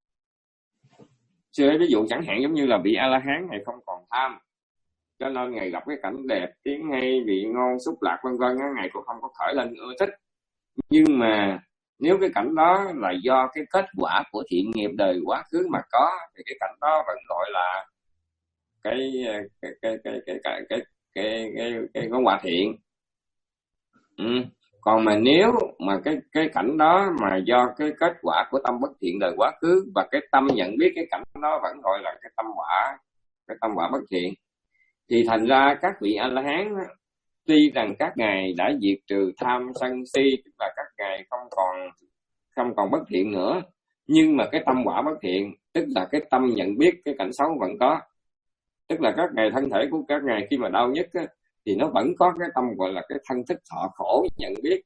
Sư ví dụ chẳng hạn giống như là vị A La Hán này không còn tham, cho nên ngài gặp cái cảnh đẹp, tiếng hay, vị ngon, xúc lạc vân vân, ngài cũng không có khởi lên ưa thích. Nhưng mà nếu cái cảnh đó là do cái kết quả của thiện nghiệp đời quá khứ mà có, thì cái cảnh đó vẫn gọi là cái cái cái cái cái cái cái cái cái cái cái quả thiện. Ừ. Còn mà nếu mà cái cái cảnh đó mà do cái kết quả của tâm bất thiện đời quá khứ, và cái tâm nhận biết cái cảnh đó vẫn gọi là cái tâm quả, cái tâm quả bất thiện, thì thành ra các vị A La Hán tuy rằng các ngài đã diệt trừ tham sân si, tức là các ngài không còn không còn bất thiện nữa, nhưng mà cái tâm quả bất thiện, tức là cái tâm nhận biết cái cảnh xấu vẫn có. Tức là các ngài, thân thể của các ngài khi mà đau nhất á, thì nó vẫn có cái tâm gọi là cái thân thích thọ khổ nhận biết.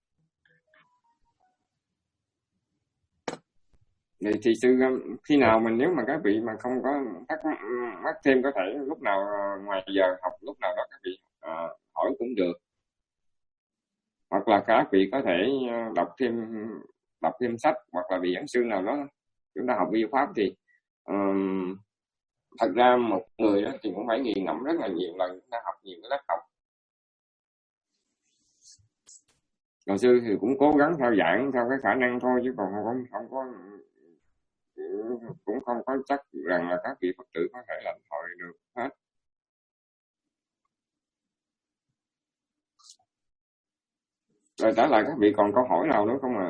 Thì, thì sư khi nào mình, nếu mà các vị mà không có thắc mắc thêm, có thể lúc nào ngoài giờ học lúc nào đó các vị à, hỏi cũng được, hoặc là các vị có thể đọc thêm đọc thêm sách, hoặc là vị giảng sư nào đó chúng ta học vi pháp thì um, thật ra một người đó thì cũng phải nghiền ngẫm rất là nhiều lần, chúng ta học nhiều cái lớp học. Đạo sư thì cũng cố gắng theo giảng theo cái khả năng thôi, chứ còn không không có cũng không có chắc rằng là các vị Phật tử có thể làm thôi được hết. Rồi trả lại các vị còn câu hỏi nào nữa không ạ? À?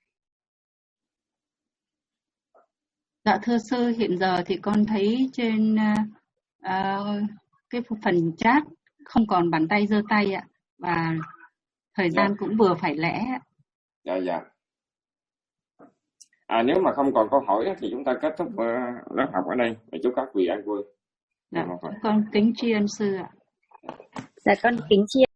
Dạ thưa sư, hiện giờ thì con thấy trên uh, cái phần chat không còn bàn tay giơ tay ạ, và thời gian dạ. cũng vừa phải lẽ. Dạ dạ. À, nếu mà không còn câu hỏi thì chúng ta kết thúc uh, lớp học ở đây. Để chúc các vị an vui. Dạ, con kính tri ân sư ạ. Dạ con kính tri